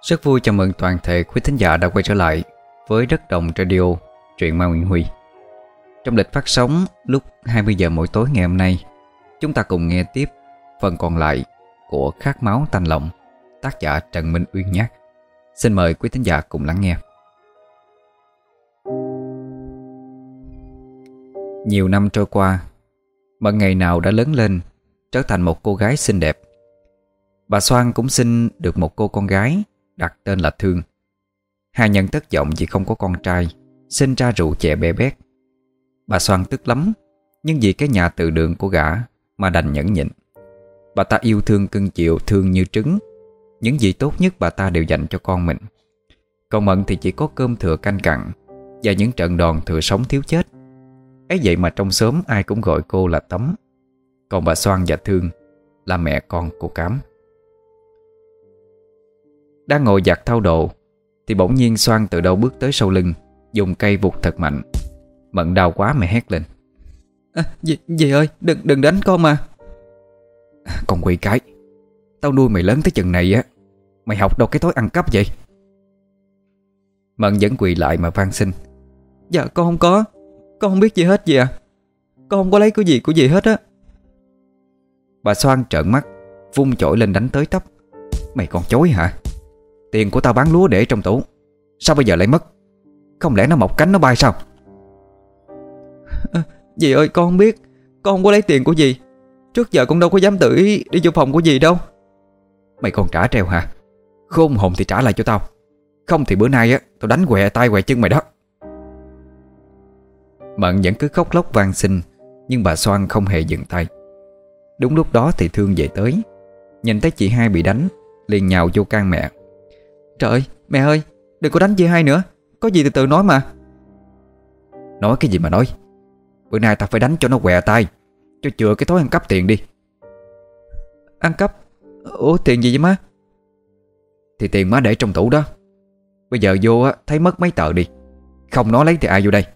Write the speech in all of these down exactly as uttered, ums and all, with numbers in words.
Rất vui chào mừng toàn thể quý thính giả đã quay trở lại với Đất Đồng Radio, truyện ma Nguyễn Huy. Trong lịch phát sóng lúc hai mươi giờ mỗi tối ngày hôm nay, chúng ta cùng nghe tiếp phần còn lại của Khát Máu Tanh Lòng, tác giả Trần Minh Uyên nhé. Xin mời quý thính giả cùng lắng nghe. Nhiều năm trôi qua, Mận ngày nào đã lớn lên, trở thành một cô gái xinh đẹp. Bà Soan cũng sinh được một cô con gái, đặt tên là Thương. Hai nhân thất vọng vì không có con trai, sinh ra rượu chè bê bét. Bà Soan tức lắm, nhưng vì cái nhà từ đường của gã mà đành nhẫn nhịn. Bà ta yêu thương cưng chiều Thương như trứng. Những gì tốt nhất bà ta đều dành cho con mình. Còn Mận thì chỉ có cơm thừa canh cặn và những trận đòn thừa sống thiếu chết. Ấy vậy mà trong xóm ai cũng gọi cô là Tấm. Còn bà Soan và Thương là mẹ con cô Cám. Đang ngồi giặt thau đồ thì bỗng nhiên Soan từ đâu bước tới sau lưng, dùng cây vụt thật mạnh. Mận đau quá mẹ hét lên: à, dì, dì ơi, đừng đừng đánh con mà. Con quỷ cái, tao nuôi mày lớn tới chừng này á, mày học đâu cái thói ăn cắp vậy? Mận vẫn quỳ lại mà van xin: Dạ con không có, con không biết gì hết dì à. Con không có lấy cái gì của dì hết á. Bà Soan trợn mắt, vung chổi lên đánh tới tấp: Mày còn chối hả? Tiền của tao bán lúa để trong tủ, sao bây giờ lại mất? Không lẽ nó mọc cánh nó bay sao? à, Dì ơi con không biết, con không có lấy tiền của dì. Trước giờ con đâu có dám tự ý đi vô phòng của dì đâu. Mày còn trả treo hả? Khôn hồn thì trả lại cho tao, không thì bữa nay á tao đánh què tay què chân mày đó. Mận vẫn cứ khóc lóc van xin, nhưng bà Soan không hề dừng tay. Đúng lúc đó thì Thương về tới, nhìn thấy chị hai bị đánh, liền nhào vô can mẹ: Trời ơi, mẹ ơi, đừng có đánh chị hai nữa, có gì từ từ nói mà. Nói cái gì mà nói? Bữa nay tao phải đánh cho nó què tay, cho chừa cái thói ăn cắp tiền đi. Ăn cắp? Ủa tiền gì vậy má? Thì tiền má để trong tủ đó. Bây giờ vô á, thấy mất mấy tờ đi, không nó lấy thì ai vô đây?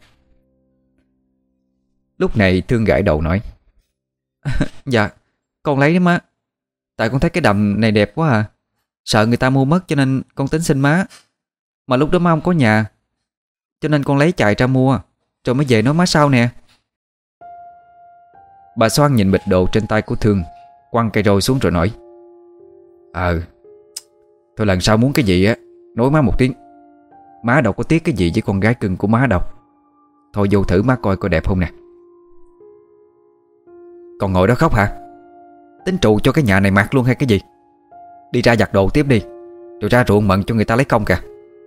Lúc này Thương gãi đầu nói: Dạ, con lấy đó má. Tại con thấy cái đầm này đẹp quá à, sợ người ta mua mất cho nên con tính xin má. Mà lúc đó má không có nhà, cho nên con lấy chạy ra mua, rồi mới về nói má sau nè. Bà Soan nhìn bịch đồ trên tay của Thương, quăng cây roi xuống rồi nói: Ờ Thôi lần sau muốn cái gì á, nói má một tiếng. Má đâu có tiếc cái gì với con gái cưng của má đâu. Thôi vô thử má coi coi đẹp không nè. Còn ngồi đó khóc hả? Tính trụ cho cái nhà này mặc luôn hay cái gì? Đi ra giặt đồ tiếp đi, rồi ra ruộng Mận cho người ta lấy công kìa.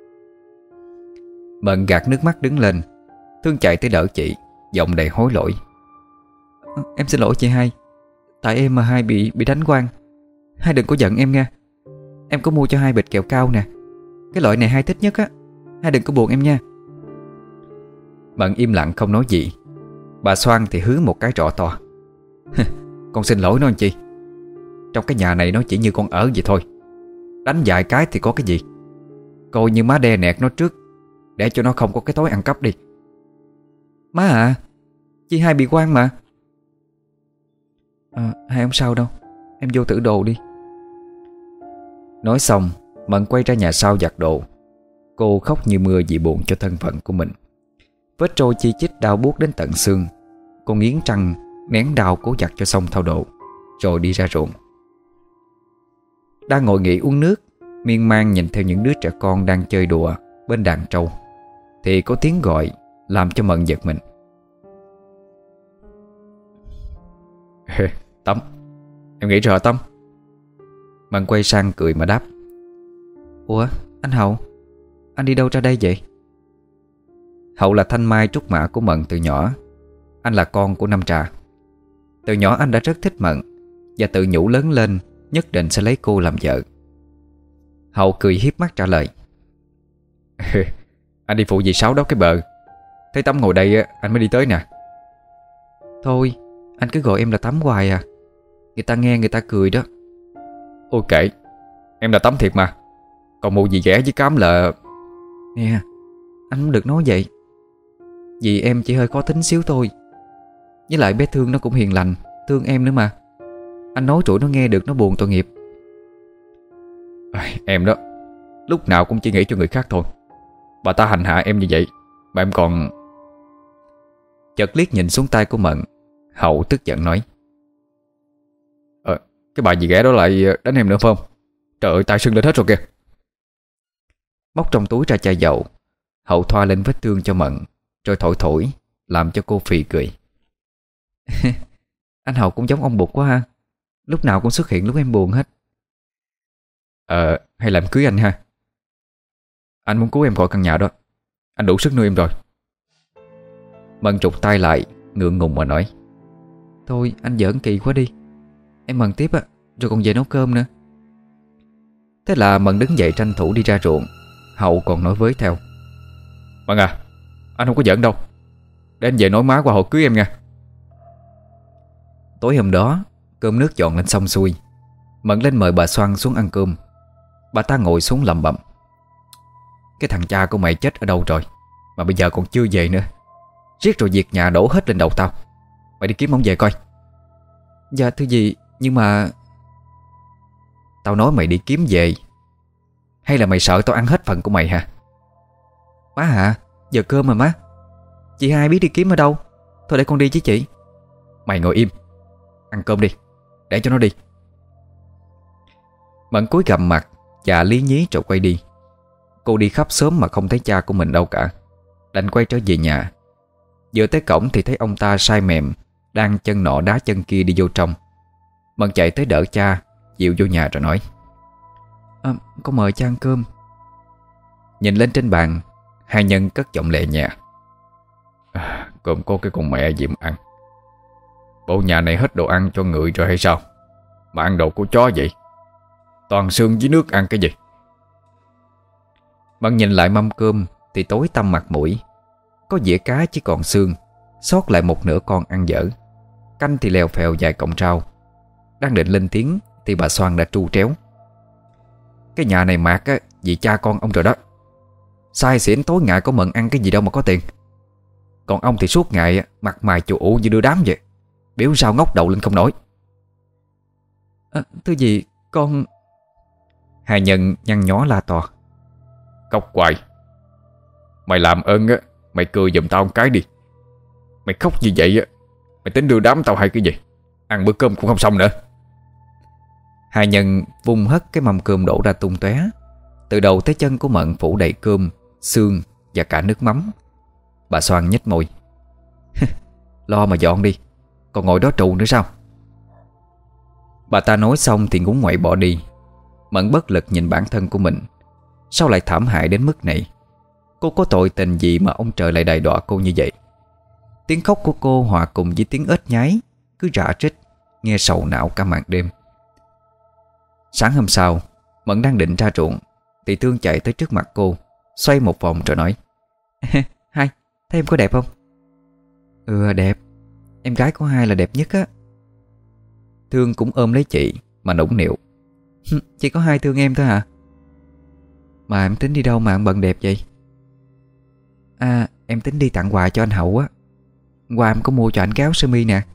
Mận gạt nước mắt đứng lên. Thương chạy tới đỡ chị, giọng đầy hối lỗi: Em xin lỗi chị hai, tại em mà hai bị bị đánh quang. Hai đừng có giận em nha. Em có mua cho hai bịch kẹo cao nè, cái loại này hai thích nhất á. Hai đừng có buồn em nha. Mận im lặng không nói gì. Bà Soan thì hứ một cái trọ to: Con xin lỗi nó anh chị. Trong cái nhà này nó chỉ như con ở vậy thôi. Đánh vài cái thì có cái gì. Coi như má đe nẹt nó trước, để cho nó không có cái thói ăn cắp đi. Má à, chị hai bị quan mà. à, Hai không sao đâu, em vô thử đồ đi. Nói xong Mận quay ra nhà sau giặt đồ. Cô khóc như mưa vì buồn cho thân phận của mình. Vết trôi chi chít đau buốt đến tận xương. Cô nghiến răng nén đau cố giặt cho xong thau đồ, rồi đi ra ruộng. Đang ngồi nghỉ uống nước, miên man nhìn theo những đứa trẻ con đang chơi đùa bên đàn trâu, thì có tiếng gọi làm cho Mận giật mình. Tâm, em nghĩ rồi hả Tâm? Mận quay sang cười mà đáp: Ủa anh Hậu, anh đi đâu ra đây vậy? Hậu là thanh mai trúc mã của Mận từ nhỏ. Anh là con của Năm Trà. Từ nhỏ anh đã rất thích Mận, và tự nhủ lớn lên nhất định sẽ lấy cô làm vợ. Hậu cười hiếp mắt trả lời: Anh đi phụ dì Sáu đốt cái bờ. Thấy Tấm ngồi đây anh mới đi tới nè. Thôi anh cứ gọi em là Tấm hoài à, người ta nghe người ta cười đó. Ôi kệ, em là Tấm thiệt mà. Còn mụ gì ghẻ với Cám là... Nè, anh không được nói vậy. Vì em chỉ hơi khó tính xíu thôi. Với lại bé Thương nó cũng hiền lành, thương em nữa mà. Anh nói tụi nó nghe được nó buồn tội nghiệp. Em đó, lúc nào cũng chỉ nghĩ cho người khác thôi. Bà ta hành hạ em như vậy mà em còn... Chợt liếc nhìn xuống tay của Mận, Hậu tức giận nói: Ờ, cái bà gì ghẻ đó lại đánh em nữa phải không? Trời ơi, tay sưng lên hết rồi kìa. Móc trong túi ra chai dầu, Hậu thoa lên vết thương cho Mận, rồi thổi thổi, làm cho cô phì cười. Anh Hậu cũng giống ông Bụt quá ha, lúc nào cũng xuất hiện lúc em buồn hết. Ờ, hay làm cưới anh ha. Anh muốn cứu em khỏi căn nhà đó, anh đủ sức nuôi em rồi. Mận trục tay lại, ngượng ngùng mà nói: Thôi anh giỡn kỳ quá đi, em Mận tiếp á, rồi còn về nấu cơm nữa. Thế là Mận đứng dậy tranh thủ đi ra ruộng. Hậu còn nói với theo: Mận à, anh không có giỡn đâu, để anh về nói má qua hội cưới em nha. Tối hôm đó, cơm nước dọn lên xong xuôi, Mận lên mời bà Xoan xuống ăn cơm. Bà ta ngồi xuống lẩm bẩm: Cái thằng cha của mày chết ở đâu rồi mà bây giờ còn chưa về nữa. Riết rồi việc nhà đổ hết lên đầu tao. Mày đi kiếm ông về coi. Dạ thưa gì, nhưng mà... Tao nói mày đi kiếm về, hay là mày sợ tao ăn hết phần của mày hả? Má hả, giờ cơm mà má. Chị hai biết đi kiếm ở đâu. Thôi để con đi chứ chị. Mày ngồi im, ăn cơm đi, để cho nó đi. Mận cúi gằm mặt và lý nhí rồi quay đi. Cô đi khắp xóm mà không thấy cha của mình đâu cả, đành quay trở về nhà. Vừa tới cổng thì thấy ông ta sai mềm, đang chân nọ đá chân kia đi vô trong. Mận chạy tới đỡ cha, dìu vô nhà rồi nói: à, Con mời cha ăn cơm. Nhìn lên trên bàn, hai nhân cất giọng lệ nhẹ: à, Cơm có cái con mẹ gì mà ăn. Bộ nhà này hết đồ ăn cho người rồi hay sao mà ăn đồ của chó vậy? Toàn xương với nước ăn cái gì? Mận nhìn lại mâm cơm thì tối tăm mặt mũi. Có dĩa cá chỉ còn xương, sót lại một nửa con ăn dở. Canh thì lèo phèo vài cọng rau. Đang định lên tiếng thì bà Xoan đã tru tréo: Cái nhà này mạt á, vì cha con ông rồi đó. Sai xỉn tối ngày có Mận ăn cái gì đâu mà có tiền. Còn ông thì suốt ngày mặt mày chù ụ như đưa đám vậy, biểu sao ngóc đầu lên không nổi. à, Thưa gì, con... Hai nhân nhăn nhó la to: Cóc hoài, mày làm ơn á, mày cười giùm tao một cái đi. Mày khóc như vậy á, mày tính đưa đám tao hay cái gì? Ăn bữa cơm cũng không xong nữa. Hai nhân vung hất cái mâm cơm đổ ra tung tóe. Từ đầu tới chân của Mận phủ đầy cơm, xương và cả nước mắm. Bà Xoan nhếch môi: Lo mà dọn đi, còn ngồi đó trù nữa sao? Bà ta nói xong thì ngúng ngoậy bỏ đi. Mận bất lực nhìn bản thân của mình. Sao lại thảm hại đến mức này? Cô có tội tình gì mà ông trời lại đày đọa cô như vậy? Tiếng khóc của cô hòa cùng với tiếng ếch nhái cứ rã rít, nghe sầu não cả màn đêm. Sáng hôm sau, Mận đang định ra ruộng thì Thương chạy tới trước mặt cô, xoay một vòng rồi nói: Hai, thấy em có đẹp không? Ừ đẹp, em gái của Hai là đẹp nhất á. Thương cũng ôm lấy chị mà nũng nịu: Chỉ có Hai thương em thôi hả? Mà em tính đi đâu mà em bận đẹp vậy? À, em tính đi tặng quà cho anh Hậu á. Quà em có mua cho anh cái áo sơ mi nè.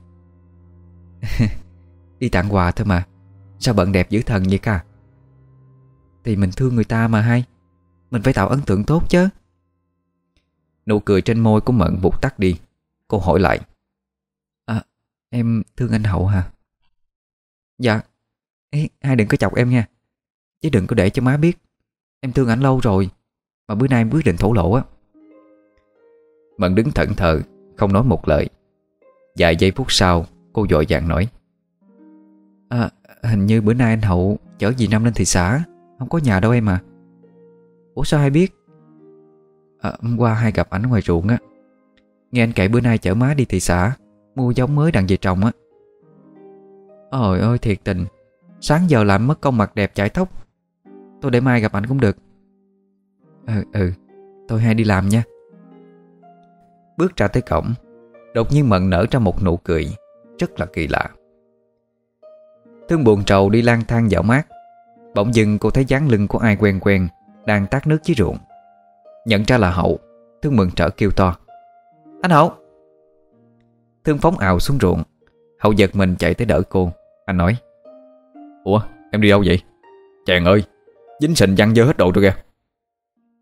Đi tặng quà thôi mà, sao bận đẹp dữ thần vậy ca? Thì mình thương người ta mà Hai, mình phải tạo ấn tượng tốt chứ. Nụ cười trên môi của Mận vụt tắt đi. Cô hỏi lại: À, em thương anh Hậu hả? Dạ. Ê, Hai đừng có chọc em nha, chứ đừng có để cho má biết. Em thương ảnh lâu rồi, mà bữa nay em quyết định thổ lộ á. Mận đứng thẫn thờ, không nói một lời. Vài giây phút sau, cô vội vàng nói: À, hình như bữa nay anh Hậu chở dì Năm lên thị xã, không có nhà đâu em à. Ủa sao Hai biết? À, hôm qua Hai gặp ảnh ngoài ruộng á. Nghe anh kể bữa nay chở má đi thị xã mua giống mới đặng về trồng á. Ôi ơi thiệt tình, sáng giờ làm mất công mặt đẹp chải tóc. Tôi để mai gặp ảnh cũng được. Ừ ừ, tôi Hai đi làm nha. Bước ra tới cổng, đột nhiên Mận nở ra một nụ cười rất là kỳ lạ. Thương buồn trầu đi lang thang dạo mát. Bỗng dưng cô thấy dáng lưng của ai quen quen đang tát nước dưới ruộng. Nhận ra là Hậu, Thương mừng rỡ kêu to: Anh Hậu! Thương phóng ào xuống ruộng. Hậu giật mình chạy tới đỡ cô. Anh nói: Ủa em đi đâu vậy? Chàng ơi, dính sình văng dơ hết đồ rồi kìa.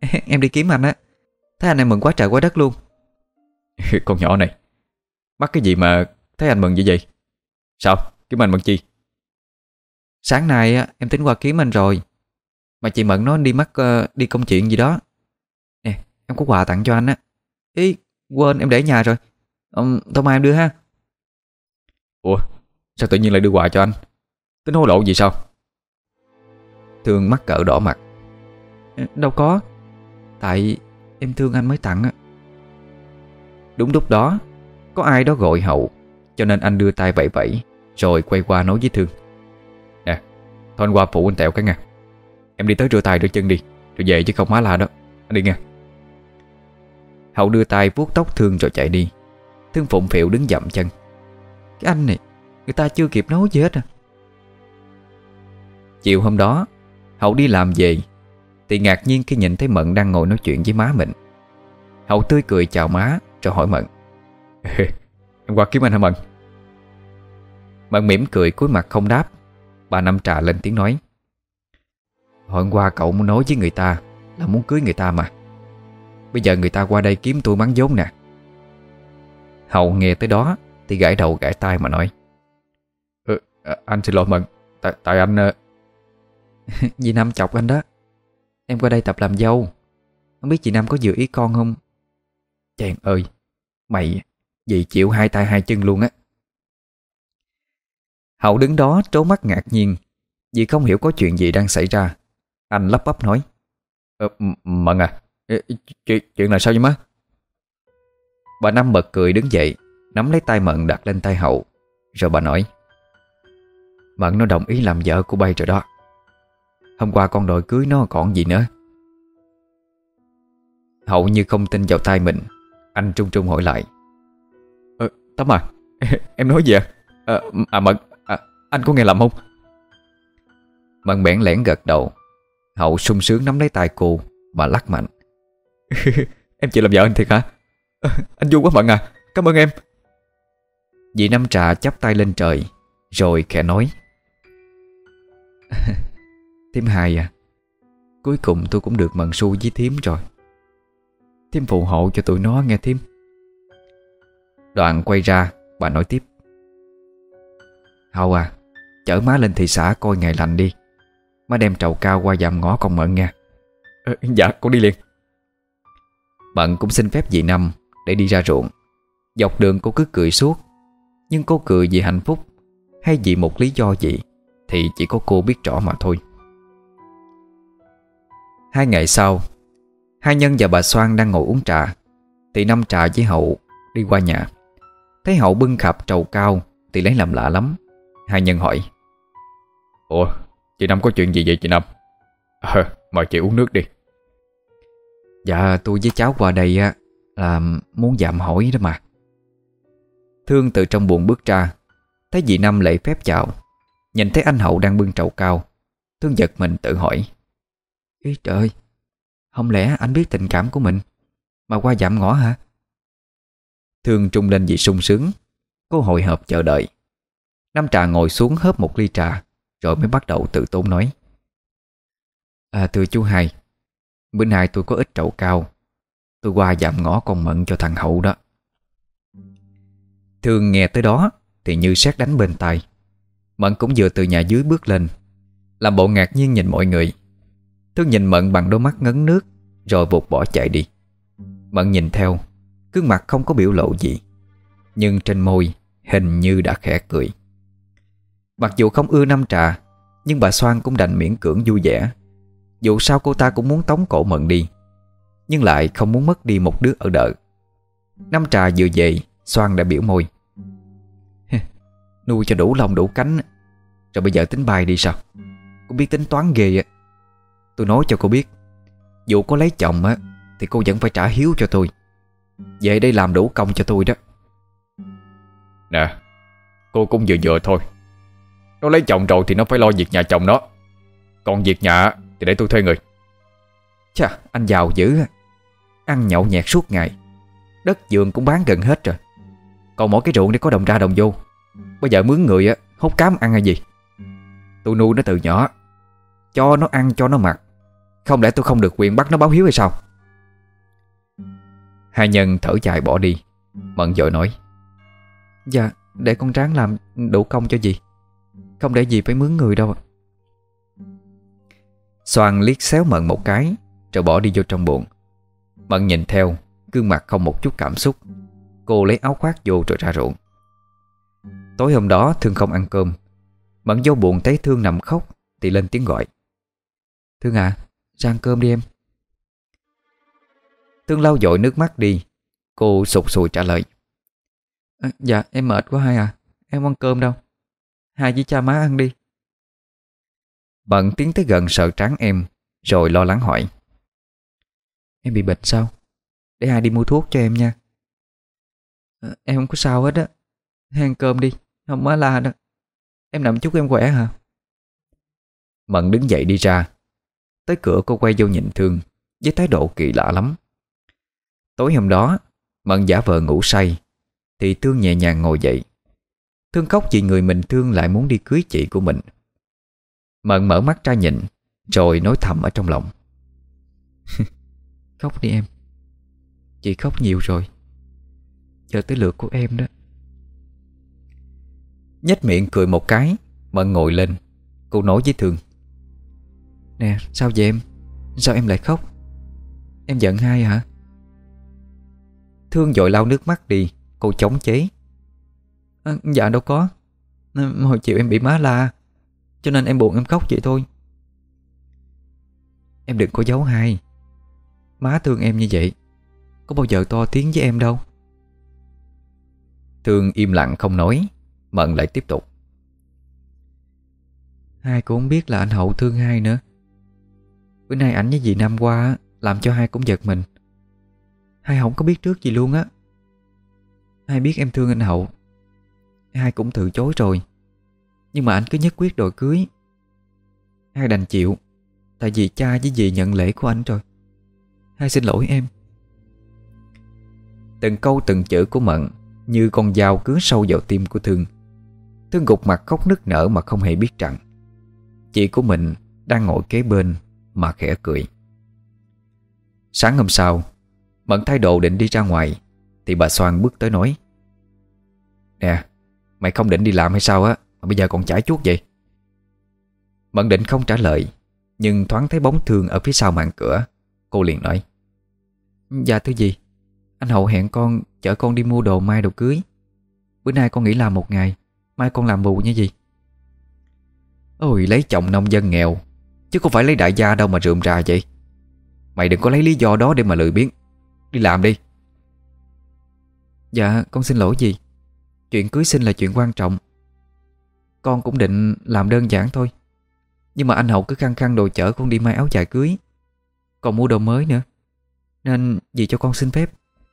Em đi kiếm anh á. Thấy anh em mừng quá trời quá đất luôn. Con nhỏ này, mắc cái gì mà thấy anh mừng vậy vậy? Sao? Kiếm anh mừng chi? Sáng nay á, em tính qua kiếm anh rồi, mà chị Mận nói đi mắc ờ, đi công chuyện gì đó. Nè, em có quà tặng cho anh á. Ý, quên em để nhà rồi. um, Thôi mai em đưa ha. Ủa, sao tự nhiên lại đưa quà cho anh? Tính hối lộ gì sao? Thương mắc cỡ đỏ mặt. Đâu có, tại em thương anh mới tặng á. Đúng lúc đó có ai đó gọi Hậu, cho nên anh đưa tay vẫy vẫy, rồi quay qua nói với Thương. Nè, thôi anh qua phụ anh Tẹo cái nha. Em đi tới rửa tay rửa chân đi, rồi về chứ không má la đó. Anh đi nha. Hậu đưa tay vuốt tóc Thương rồi chạy đi. Thương phụng phịu đứng dậm chân. Cái anh này, người ta chưa kịp nói gì hết à. Chiều hôm đó Hậu đi làm về thì ngạc nhiên khi nhìn thấy Mận đang ngồi nói chuyện với má mình. Hậu tươi cười chào má rồi hỏi Mận. Em qua kiếm anh hả Mận? Mận mỉm cười cúi mặt không đáp. Bà Năm Trà lên tiếng nói. Hôm qua cậu muốn nói với người ta là muốn cưới người ta mà. Bây giờ người ta qua đây kiếm tôi mắng vốn nè. Hậu nghe tới đó thì gãi đầu gãi tai mà nói. ừ, Anh xin lỗi Mận. Tại, tại anh... Dì Năm chọc anh đó. Em qua đây tập làm dâu. Không biết chị Năm có dự ý con không? Chàng ơi, mày, dì chịu hai tay hai chân luôn á. Hậu đứng đó trố mắt ngạc nhiên vì không hiểu có chuyện gì đang xảy ra. Anh lắp bắp nói. ờ, Mận à, chuyện, chuyện là sao vậy má? Bà Năm bật cười đứng dậy, nắm lấy tay Mận đặt lên tay Hậu. Rồi bà nói. Mận nó đồng ý làm vợ của bay rồi đó. Hôm qua con đòi cưới nó còn gì nữa. Hậu như không tin vào tai mình. Anh trung trung hỏi lại. ờ, Tắm à, em nói gì à? À, à Mận, à, anh có nghe lầm không? Mận bẽn lẽn gật đầu. Hậu sung sướng nắm lấy tay cô mà lắc mạnh. Em chỉ làm vợ anh thiệt hả? À, anh vui quá Mận à, cảm ơn em. Dì Năm Trà chắp tay lên trời rồi khẽ nói. Thím Hai à, cuối cùng tôi cũng được mần su với thím rồi. Thím phù hộ cho tụi nó nghe thím. Đoạn quay ra bà nói tiếp. Hậu à, chở má lên thị xã coi ngày lành đi. Má đem trầu cao qua dạm ngõ con Mận nha. ờ, Dạ con đi liền. Mận cũng xin phép dì Năm để đi ra ruộng. Dọc đường cô cứ cười suốt. Nhưng cô cười vì hạnh phúc hay vì một lý do gì thì chỉ có cô biết rõ mà thôi. Hai ngày sau, hai Nhân và bà Soan đang ngồi uống trà thì Năm Trà với Hậu đi qua nhà. Thấy Hậu bưng khạp trầu cao thì lấy làm lạ lắm. Hai Nhân hỏi. Ủa, chị Năm có chuyện gì vậy chị Năm? Ờ, mời chị uống nước đi. Dạ tôi với cháu qua đây á là muốn dạm hỏi đó mà. Thương từ trong buồng bước ra, thấy dì Năm lễ phép chào. Nhìn thấy anh Hậu đang bưng trầu cao, Thương giật mình tự hỏi. Ý trời, không lẽ anh biết tình cảm của mình mà qua dạm ngõ hả? Thương trung lên vì sung sướng. Cô hồi hộp chờ đợi. Năm Trà ngồi xuống hớp một ly trà rồi mới bắt đầu tự tốn nói. À thưa chú Hai, bữa nay tôi có ít trầu cao, tôi qua dạm ngõ con Mận cho thằng Hậu đó. Thương nghe tới đó thì như sét đánh bên tai. Mận cũng vừa từ nhà dưới bước lên, làm bộ ngạc nhiên nhìn mọi người. Thương nhìn Mận bằng đôi mắt ngấn nước rồi vụt bỏ chạy đi. Mận nhìn theo, gương mặt không có biểu lộ gì, nhưng trên môi hình như đã khẽ cười. Mặc dù không ưa Năm Trà, nhưng bà Soan cũng đành miễn cưỡng vui vẻ. Dù sao cô ta cũng muốn tống cổ Mận đi, nhưng lại không muốn mất đi một đứa ở đợ. Năm Trà vừa về, Soan đã biểu môi. Nuôi cho đủ lông đủ cánh rồi bây giờ tính bay đi sao? Cô biết tính toán ghê á. Tôi nói cho cô biết, dù có lấy chồng á thì cô vẫn phải trả hiếu cho tôi. Về đây làm đủ công cho tôi đó. Nè, cô cũng vừa vừa thôi. Nó lấy chồng rồi thì nó phải lo việc nhà chồng nó. Còn việc nhà thì để tôi thuê người. Chà, anh giàu dữ. Ăn nhậu nhẹt suốt ngày, đất vườn cũng bán gần hết rồi. Còn mỗi cái ruộng để có đồng ra đồng vô. Bây giờ mướn người á, hút cám ăn hay gì? Tôi nuôi nó từ nhỏ, cho nó ăn cho nó mặc, Không lẽ tôi không được quyền bắt nó báo hiếu hay sao? Hai nhân thở dài bỏ đi. Mận vội nói: Dạ, để con ráng làm đủ công cho dì, không để dì phải mướn người đâu ạ. Xoan liếc xéo Mận một cái rồi bỏ đi vô trong buồng. Mận nhìn theo, gương mặt không một chút cảm xúc. Cô lấy áo khoác vô rồi ra ruộng. Tối hôm đó Thương không ăn cơm. Mận vô buồng thấy Thương nằm khóc thì lên tiếng gọi: Thương à, ra ăn cơm đi em. Thương lau dội nước mắt đi. Cô sụt sùi trả lời: à, Dạ em mệt quá hai à, em không ăn cơm đâu, hai với cha má ăn đi. Mận tiến tới gần sờ trán em rồi lo lắng hỏi: Em bị bệnh sao? Để hai đi mua thuốc cho em nha. à, Em không có sao hết á. Hai ăn cơm đi, không má la đó. Em nằm chút em khỏe hả? Mận đứng dậy đi ra. Tới cửa cô quay vô nhìn Thương với thái độ kỳ lạ lắm. Tối hôm đó Mận giả vờ ngủ say thì Thương nhẹ nhàng ngồi dậy. Thương khóc vì người mình thương lại muốn đi cưới chị của mình. Mận mở mắt ra nhìn rồi nói thầm ở trong lòng: Khóc đi em, chị khóc nhiều rồi, giờ tới lượt của em đó. Nhếch miệng cười một cái, Mận ngồi lên. Cô nói với Thương: Nè, sao vậy em? Sao em lại khóc? Em giận hai hả? Thương vội lau nước mắt đi. Cô chống chế: à, Dạ đâu có. Hồi chiều em bị má la cho nên em buồn em khóc vậy thôi. Em đừng có giấu hai. Má thương em như vậy, có bao giờ to tiếng với em đâu. Thương im lặng không nói. Mận lại tiếp tục: Hai cũng không biết là anh Hậu thương hai nữa. Bữa nay ảnh với dì Năm qua làm cho hai cũng giật mình. Hai không có biết trước gì luôn á. Hai biết em thương anh Hậu, hai cũng từ chối rồi, nhưng mà anh cứ nhất quyết đòi cưới. Hai đành chịu, tại vì cha với dì nhận lễ của anh rồi. Hai xin lỗi em. Từng câu từng chữ của Mận như con dao cứa sâu vào tim của Thương. Thương gục mặt khóc nức nở mà không hề biết rằng chị của mình đang ngồi kế bên mà khẽ cười. Sáng hôm sau, Mận thay đồ định đi ra ngoài thì bà Xoan bước tới nói: Nè, mày không định đi làm hay sao á mà bây giờ còn chải chuốt vậy? Mận định không trả lời, nhưng thoáng thấy bóng Thương ở phía sau màn cửa. Cô liền nói: Dạ thưa dì, anh Hậu hẹn con chở con đi mua đồ mai đồ cưới. Bữa nay con nghỉ làm một ngày, mai con làm bù nha dì. Ôi, lấy chồng nông dân nghèo chứ không phải lấy đại gia đâu mà rườm rà vậy. Mày đừng có lấy lý do đó để mà lười biếng. Đi làm đi. Dạ con xin lỗi dì, chuyện cưới xin là chuyện quan trọng. Con cũng định làm đơn giản thôi, nhưng mà anh Hậu cứ khăng khăng đồ chở con đi may áo dài cưới, còn mua đồ mới nữa, nên dì cho con xin phép.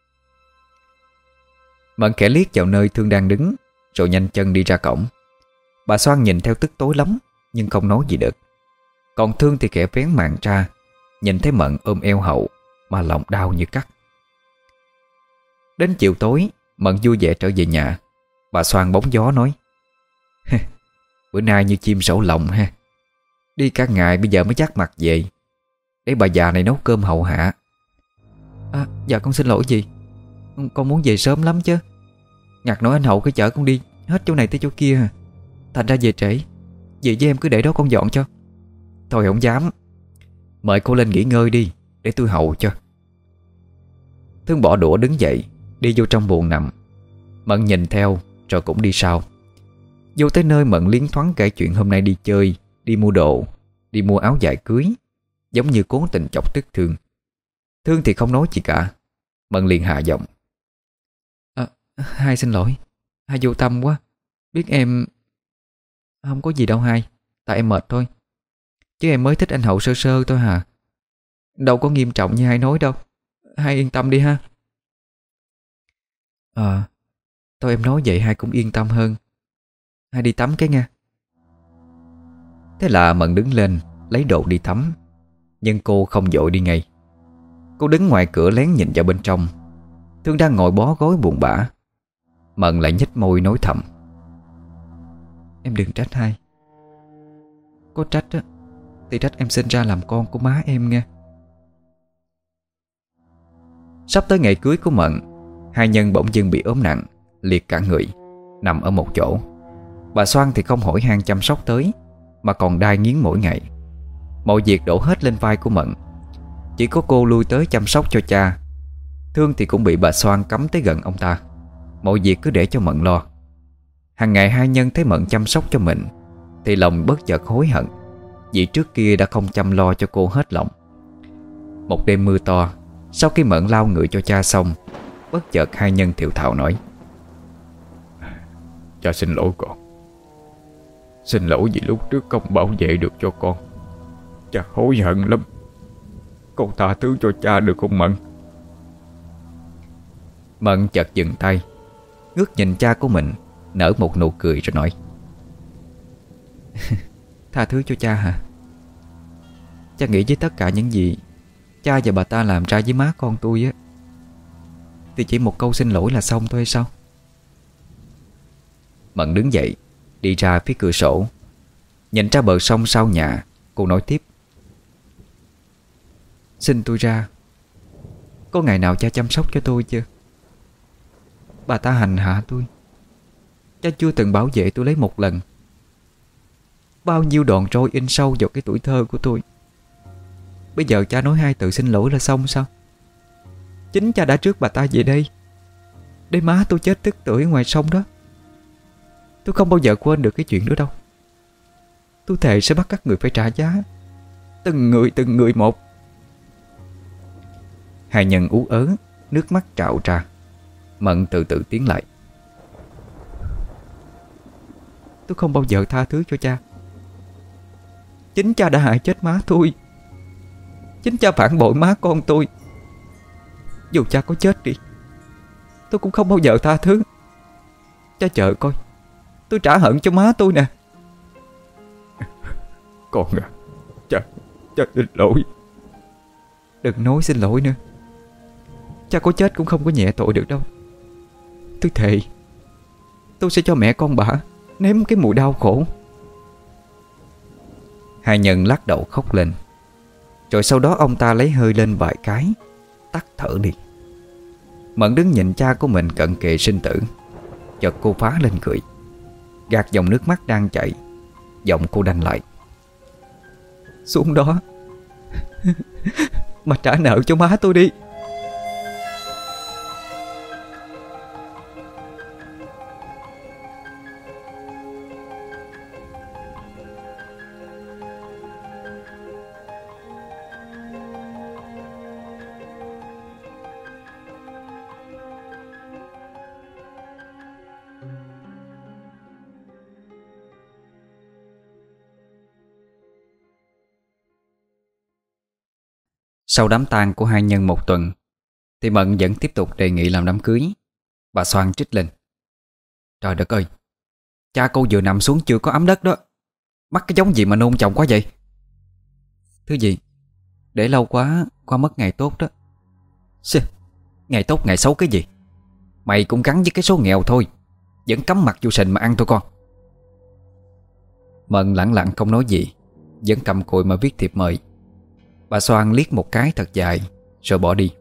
Mận khẽ liếc vào nơi Thương đang đứng rồi nhanh chân đi ra cổng. Bà Xoan nhìn theo tức tối lắm nhưng không nói gì được. Còn Thương thì khẽ vén màn ra, nhìn thấy Mận ôm eo Hậu mà lòng đau như cắt. Đến chiều tối, Mận vui vẻ trở về nhà. Bà Xoan bóng gió nói: Bữa nay như chim sổ lồng ha. Đi cả ngày bây giờ mới dắt mặt về để bà già này nấu cơm hậu hạ. À, dạ con xin lỗi dì, con muốn về sớm lắm chứ. Ngặt nổi anh Hậu cứ chở con đi hết chỗ này tới chỗ kia à. Thành ra về trễ. Dì với em cứ để đó con dọn cho. Thôi không dám. Mời cô lên nghỉ ngơi đi, để tôi hầu cho. Thương bỏ đũa đứng dậy, đi vô trong buồng nằm. Mận nhìn theo rồi cũng đi sau. Vô tới nơi, Mận liến thoáng kể chuyện hôm nay đi chơi, đi mua đồ, đi mua áo dài cưới, giống như cố tình chọc tức Thương. Thương thì không nói gì cả. Mận liền hạ giọng: à, Hai xin lỗi, hai vô tâm quá. Biết em... Không có gì đâu hai, tại em mệt thôi. Chứ em mới thích anh Hậu sơ sơ thôi hả. Đâu có nghiêm trọng như hai nói đâu. Hai yên tâm đi ha. Ờ, thôi em nói vậy hai cũng yên tâm hơn. Hai đi tắm cái nha. Thế là Mận đứng lên lấy đồ đi tắm. Nhưng cô không vội đi ngay. Cô đứng ngoài cửa lén nhìn vào bên trong. Thương đang ngồi bó gối buồn bã. Mận lại nhếch môi nói thầm: Em đừng trách hai. Có trách á thì trách em sinh ra làm con của má em nghe. Sắp tới ngày cưới của Mận, hai nhân bỗng dưng bị ốm nặng, liệt cả người, nằm ở một chỗ. Bà Xoan thì không hỏi han chăm sóc tới, mà còn đai nghiến mỗi ngày. Mọi việc đổ hết lên vai của Mận. Chỉ có cô lui tới chăm sóc cho cha. Thương thì cũng bị bà Xoan cấm tới gần ông ta. Mọi việc cứ để cho Mận lo. Hàng ngày hai nhân thấy Mận chăm sóc cho mình thì lòng bất chợt hối hận, vì trước kia đã không chăm lo cho cô hết lòng. Một đêm mưa to, sau khi Mận lau người cho cha xong, bất chợt hai nhân thều thào nói: Cha xin lỗi con. Xin lỗi vì lúc trước không bảo vệ được cho con. Cha hối hận lắm. Con tha thứ cho cha được không Mận? Mận chợt dừng tay, ngước nhìn cha của mình, nở một nụ cười rồi nói: Tha thứ cho cha hả? Cha nghĩ với tất cả những gì cha và bà ta làm ra với má con tôi á, thì chỉ một câu xin lỗi là xong thôi hay sao? Mận đứng dậy, đi ra phía cửa sổ, nhìn ra bờ sông sau nhà. Cô nói tiếp: Xin tôi ra, có ngày nào cha chăm sóc cho tôi chưa? Bà ta hành hạ tôi, cha chưa từng bảo vệ tôi lấy một lần. Bao nhiêu đòn roi in sâu vào cái tuổi thơ của tôi. Bây giờ cha nói hai từ xin lỗi là xong sao? Chính cha đã rước bà ta về đây, để má tôi chết tức tưởi ngoài sông đó. Tôi không bao giờ quên được cái chuyện đó đâu. Tôi thề sẽ bắt các người phải trả giá, từng người từng người một. Hai nhân ú ớ, nước mắt trào ra. Mận từ từ tiến lại: Tôi không bao giờ tha thứ cho cha. Chính cha đã hại chết má tôi. Chính cha phản bội má con tôi. Dù cha có chết đi, tôi cũng không bao giờ tha thứ. Cha chờ coi, tôi trả hận cho má tôi nè. Con à, cha, cha xin lỗi. Đừng nói xin lỗi nữa. Cha có chết cũng không có nhẹ tội được đâu. Tôi thề, tôi sẽ cho mẹ con bà nếm cái mùi đau khổ. Hai nhân lắc đầu khóc lên. Rồi sau đó ông ta lấy hơi lên vài cái, tắt thở đi. Mận đứng nhìn cha của mình cận kề sinh tử. Chợt cô phá lên cười, gạt dòng nước mắt đang chảy. Giọng cô đanh lại: Xuống đó mà trả nợ cho má tôi đi. Sau đám tang của hai nhân một tuần thì Mận vẫn tiếp tục đề nghị làm đám cưới. Bà Xoan trích lên: Trời đất ơi, cha cô vừa nằm xuống chưa có ấm đất đó. Mắc cái giống gì mà nôn chồng quá vậy? Thứ gì? Để lâu quá, qua mất ngày tốt đó. Xì, ngày tốt ngày xấu cái gì? Mày cũng gắn với cái số nghèo thôi, vẫn cắm mặt vô sình mà ăn thôi con. Mận lẳng lặng không nói gì, vẫn cầm cùi mà viết thiệp mời. Bà Xoan liếc một cái thật dài rồi bỏ đi.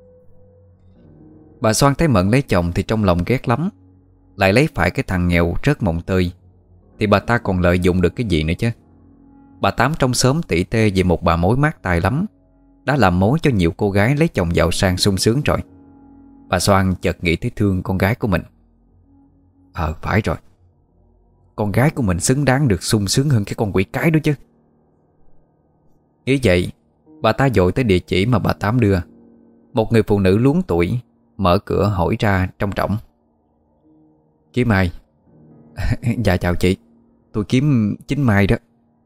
Bà Xoan thấy Mận lấy chồng thì trong lòng ghét lắm. Lại lấy phải cái thằng nghèo rớt mồng tơi, thì bà ta còn lợi dụng được cái gì nữa chứ. Bà Tám trong xóm tỉ tê về một bà mối mát tài lắm, đã làm mối cho nhiều cô gái lấy chồng giàu sang sung sướng rồi. Bà Xoan chợt nghĩ tới thương con gái của mình. Ờ phải rồi, con gái của mình xứng đáng được sung sướng hơn cái con quỷ cái đó chứ. Nghĩ vậy, bà ta dội tới địa chỉ mà bà Tám đưa. Một người phụ nữ luống tuổi mở cửa hỏi ra trong trỏng: Chị Mai? Dạ chào chị, tôi kiếm chính Mai đó.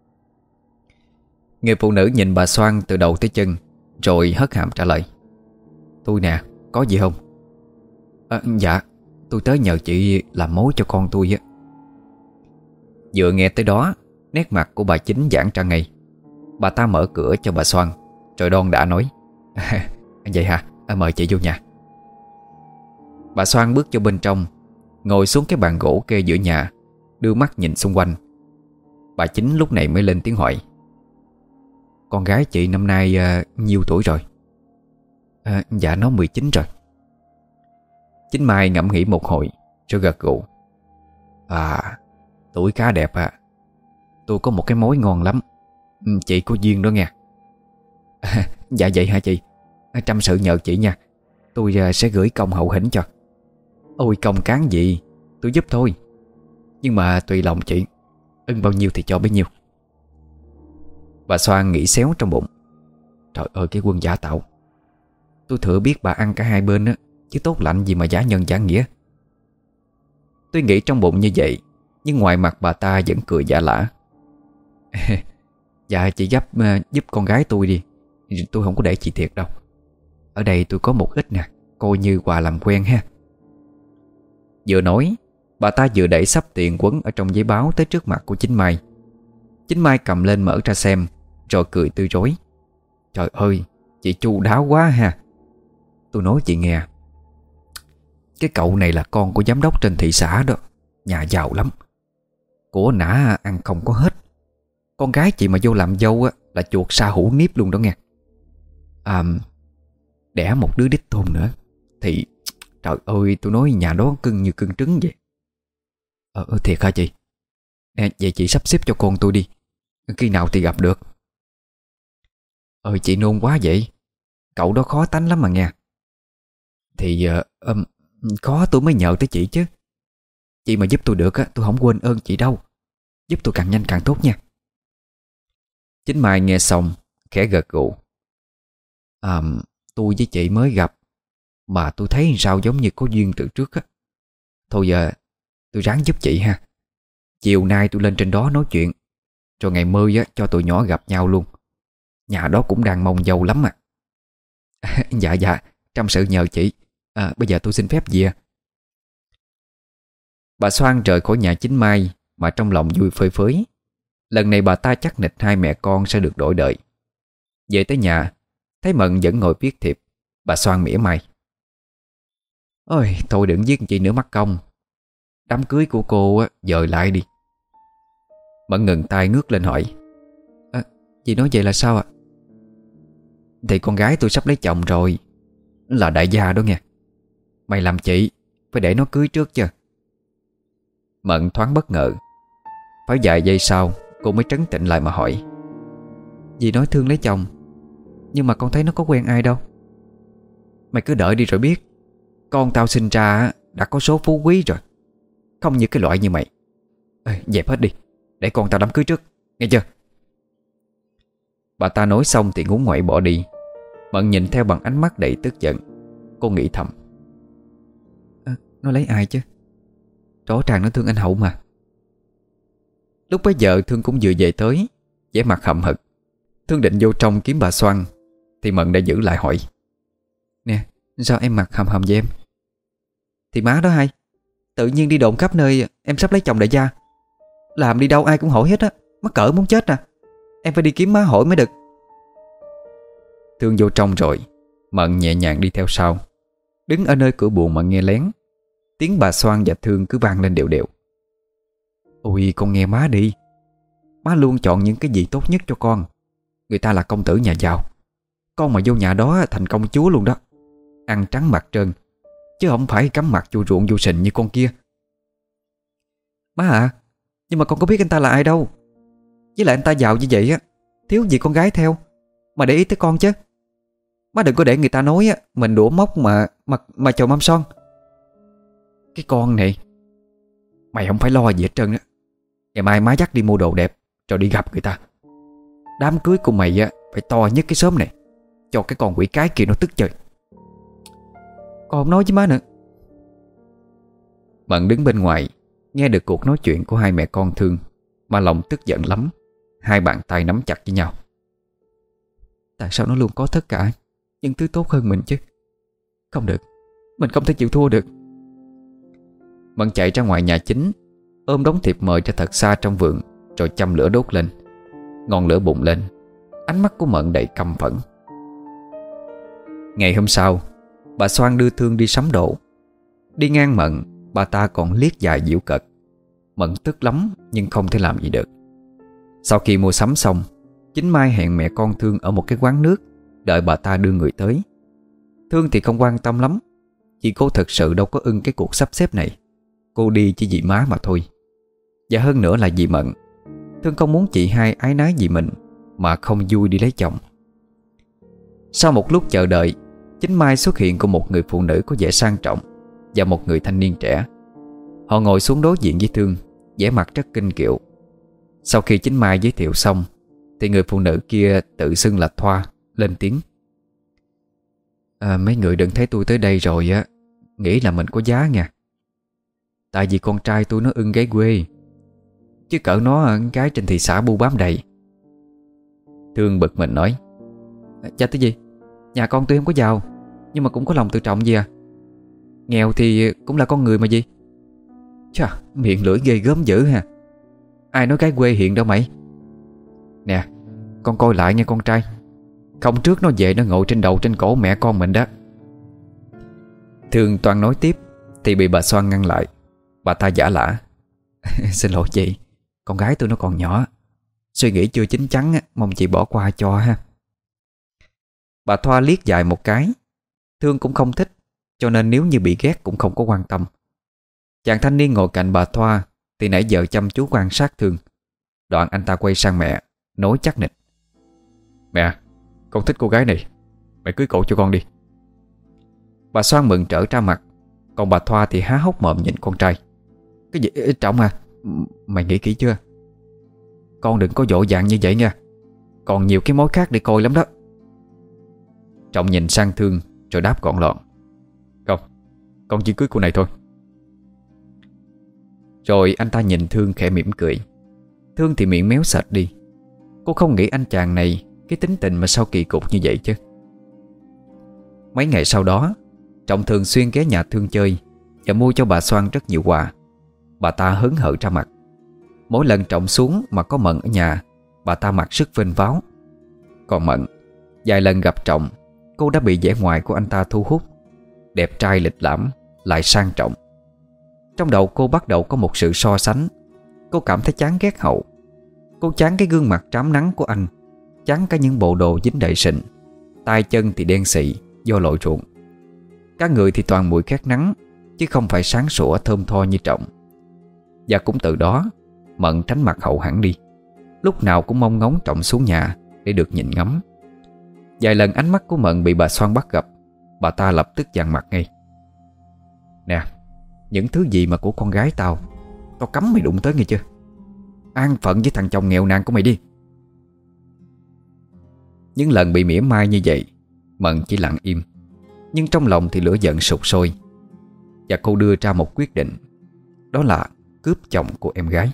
Người phụ nữ nhìn bà Xoan từ đầu tới chân, rồi hất hàm trả lời: Tôi nè, có gì không? À, dạ, tôi tới nhờ chị làm mối cho con tôi á. Vừa nghe tới đó, nét mặt của bà Chính giãn ra ngay. Bà ta mở cửa cho bà Xoan, rồi đon đã nói: Vậy hả, à, mời chị vô nhà. Bà Xoan bước vô bên trong, ngồi xuống cái bàn gỗ kê giữa nhà, đưa mắt nhìn xung quanh. Bà Chính lúc này mới lên tiếng hỏi: con gái chị năm nay à, nhiêu tuổi rồi? À, dạ nó mười chín rồi. Chính Mai ngẫm nghĩ một hồi rồi gật gù. À, tuổi khá đẹp à. Tôi có một cái mối ngon lắm. Ừ, chị có duyên đó nghe. À, dạ vậy hả chị? À, trăm sự nhờ chị nha. Tôi à, sẽ gửi công hậu hĩnh cho. Ôi công cán gì, tôi giúp thôi. Nhưng mà tùy lòng chị, ưng bao nhiêu thì cho bấy nhiêu. Bà Soan nghĩ xéo trong bụng. Trời ơi cái quân giả tạo. Tôi thừa biết bà ăn cả hai bên á, chứ tốt lạnh gì mà giả nhân giả nghĩa. Tôi nghĩ trong bụng như vậy, nhưng ngoài mặt bà ta vẫn cười giả lả. Dạ chị gấp uh, giúp con gái tôi đi. Tôi không có để chị thiệt đâu. Ở đây tôi có một ít nè, coi như quà làm quen ha. Vừa nói, bà ta vừa đẩy sắp tiền quấn ở trong giấy báo tới trước mặt của Chính Mai. Chính Mai cầm lên mở ra xem, rồi cười tươi rói. Trời ơi, chị chu đáo quá ha. Tôi nói chị nghe, cái cậu này là con của giám đốc trên thị xã đó, nhà giàu lắm, của nã ăn không có hết. Con gái chị mà vô làm dâu á, là chuột sa hủ niếp luôn đó nghe. À, đẻ một đứa đích tôn nữa thì trời ơi tôi nói nhà đó cưng như cưng trứng vậy. Ờ, ờ thiệt hả chị? À, vậy chị sắp xếp cho con tôi đi. Khi nào thì gặp được? Ờ chị nôn quá vậy. Cậu đó khó tánh lắm mà nghe. Thì uh, um, khó tôi mới nhờ tới chị chứ. Chị mà giúp tôi được á, tôi không quên ơn chị đâu. Giúp tôi càng nhanh càng tốt nha. Chính Mai nghe xong khẽ gật gù. À, tôi với chị mới gặp mà tôi thấy sao giống như có duyên từ trước á. Thôi giờ tôi ráng giúp chị ha. Chiều nay tôi lên trên đó nói chuyện, rồi ngày mơi á cho tụi nhỏ gặp nhau luôn. Nhà đó cũng đang mong dâu lắm à. Dạ dạ, trăm sự nhờ chị. À, bây giờ tôi xin phép về. Bà Soan rời khỏi nhà Chính Mai mà trong lòng vui phơi phới. Lần này bà ta chắc nịch hai mẹ con sẽ được đổi đời. Về tới nhà, thấy Mận vẫn ngồi viết thiệp. Bà Soan mỉa mai. Ôi, thôi đừng giết chị nữa mắc công. Đám cưới của cô á, dời lại đi. Mận ngừng tay ngước lên hỏi. À, chị nói vậy là sao ạ? Thì con gái tôi sắp lấy chồng rồi, là đại gia đó nghe. Mày làm chị phải để nó cưới trước chứ. Mận thoáng bất ngờ. Phải vài giây sau cô mới trấn tĩnh lại mà hỏi. Dì nói Thương lấy chồng, nhưng mà con thấy nó có quen ai đâu. Mày cứ đợi đi rồi biết. Con tao sinh ra đã có số phú quý rồi, không như cái loại như mày. Ê, dẹp hết đi, để con tao đám cưới trước, nghe chưa? Bà ta nói xong thì ngúng ngoậy bỏ đi. Mận nhìn theo bằng ánh mắt đầy tức giận. Cô nghĩ thầm. À, nó lấy ai chứ? Rõ ràng nó thương anh Hậu mà. Lúc bấy giờ Thương cũng vừa về tới, vẻ mặt hậm hực. Thương định vô trong kiếm bà Soan thì Mận đã giữ lại hỏi. Nè, sao em mặt hầm hầm với em? Thì má đó hay, tự nhiên đi đồn khắp nơi em sắp lấy chồng đại gia. Làm đi đâu ai cũng hỏi hết á, mắc cỡ muốn chết à. Em phải đi kiếm má hỏi mới được. Thương vô trong rồi, Mận nhẹ nhàng đi theo sau, đứng ở nơi cửa buồng mà nghe lén. Tiếng bà Soan và Thương cứ vang lên đều đều. Ôi con nghe má đi. Má luôn chọn những cái gì tốt nhất cho con. Người ta là công tử nhà giàu, con mà vô nhà đó thành công chúa luôn đó. Ăn trắng mặt trơn, chứ không phải cắm mặt vô ruộng vô sình như con kia. Má à, nhưng mà con có biết anh ta là ai đâu. Với lại anh ta giàu như vậy á, thiếu gì con gái theo mà để ý tới con chứ. Má đừng có để người ta nói á, mình đũa móc mà mà, mà chầu mâm son. Cái con này, mày không phải lo gì hết trơn á. Ngày mai má dắt đi mua đồ đẹp rồi đi gặp người ta. Đám cưới của mày á phải to nhất cái xóm này, cho cái con quỷ cái kia nó tức chơi. Con không nói với má nữa. Mận đứng bên ngoài nghe được cuộc nói chuyện của hai mẹ con Thương mà lòng tức giận lắm. Hai bàn tay nắm chặt với nhau. Tại sao nó luôn có tất cả những thứ tốt hơn mình chứ? Không được, mình không thể chịu thua được. Mận chạy ra ngoài nhà chính, ôm đống thiệp mời ra thật xa trong vườn, rồi châm lửa đốt lên. Ngọn lửa bùng lên, ánh mắt của Mận đầy căm phẫn. Ngày hôm sau, bà Soan đưa Thương đi sắm đồ. Đi ngang Mận, bà ta còn liếc dài giễu cợt. Mận tức lắm nhưng không thể làm gì được. Sau khi mua sắm xong, Chính Mai hẹn mẹ con Thương ở một cái quán nước, đợi bà ta đưa người tới. Thương thì không quan tâm lắm, chỉ cô thật sự đâu có ưng cái cuộc sắp xếp này. Cô đi chỉ vì má mà thôi. Và hơn nữa là vì Mận. Thương không muốn chị hai ái nái vì mình mà không vui đi lấy chồng. Sau một lúc chờ đợi, Chính Mai xuất hiện cùng một người phụ nữ có vẻ sang trọng và một người thanh niên trẻ. Họ ngồi xuống đối diện với Thương, vẻ mặt rất kinh kiệu. Sau khi Chính Mai giới thiệu xong thì người phụ nữ kia tự xưng là Thoa lên tiếng. À, mấy người đừng thấy tôi tới đây rồi á nghĩ là mình có giá nha. Tại vì con trai tôi nó ưng gái quê, chứ cỡ nó gái trên thị xã bu bám đầy. Thương bực mình nói. Chả tới gì, nhà con tôi không có giàu, nhưng mà cũng có lòng tự trọng gì à. Nghèo thì cũng là con người mà gì. Chà, miệng lưỡi ghê gớm dữ ha. Ai nói gái quê hiện đâu mày. Nè, con coi lại nha con trai. Không trước nó về nó ngồi trên đầu trên cổ mẹ con mình đó. Thương toan nói tiếp thì bị bà Xoan ngăn lại. Bà ta giả lả. Xin lỗi chị, con gái tôi nó còn nhỏ, suy nghĩ chưa chín chắn, mong chị bỏ qua cho ha. Bà Thoa liếc dài một cái. Thương cũng không thích, cho nên nếu như bị ghét cũng không có quan tâm. Chàng thanh niên ngồi cạnh bà Thoa thì nãy giờ chăm chú quan sát Thương. Đoạn anh ta quay sang mẹ, nói chắc nịch. Mẹ, con thích cô gái này, mẹ cưới cổ cho con đi. Bà Xoan mừng trở ra mặt, còn bà Thoa thì há hốc mồm nhìn con trai. Cái gì Trọng à, mày nghĩ kỹ chưa? Con đừng có vội vàng như vậy nha, còn nhiều cái mối khác để coi lắm đó. Trọng nhìn sang Thương rồi đáp gọn lọn. Không, con chỉ cưới cô này thôi. Rồi anh ta nhìn Thương khẽ mỉm cười. Thương thì miệng méo sạch đi. Cô không nghĩ anh chàng này cái tính tình mà sao kỳ cục như vậy chứ. Mấy ngày sau đó, Trọng thường xuyên ghé nhà Thương chơi và mua cho bà Xoan rất nhiều quà. Bà ta hớn hở ra mặt. Mỗi lần Trọng xuống mà có Mận ở nhà, bà ta mặc sức vênh váo. Còn Mận, vài lần gặp Trọng, cô đã bị vẻ ngoài của anh ta thu hút. Đẹp trai lịch lãm, lại sang trọng. Trong đầu cô bắt đầu có một sự so sánh. Cô cảm thấy chán ghét Hậu. Cô chán cái gương mặt trám nắng của anh, chán cả những bộ đồ dính đầy sình, tay chân thì đen xị do lội ruộng. Các người thì toàn mùi khét nắng, chứ không phải sáng sủa thơm tho như Trọng. Và cũng từ đó Mận tránh mặt Hậu hẳn đi. Lúc nào cũng mong ngóng Trọng xuống nhà để được nhìn ngắm. Vài lần ánh mắt của Mận bị bà Xoan bắt gặp, bà ta lập tức dằn mặt ngay. Nè, những thứ gì mà của con gái tao, tao cấm mày đụng tới nghe chưa? An phận với thằng chồng nghèo nàn của mày đi. Những lần bị mỉa mai như vậy, Mận chỉ lặng im, nhưng trong lòng thì lửa giận sục sôi. Và cô đưa ra một quyết định, đó là cướp chồng của em gái.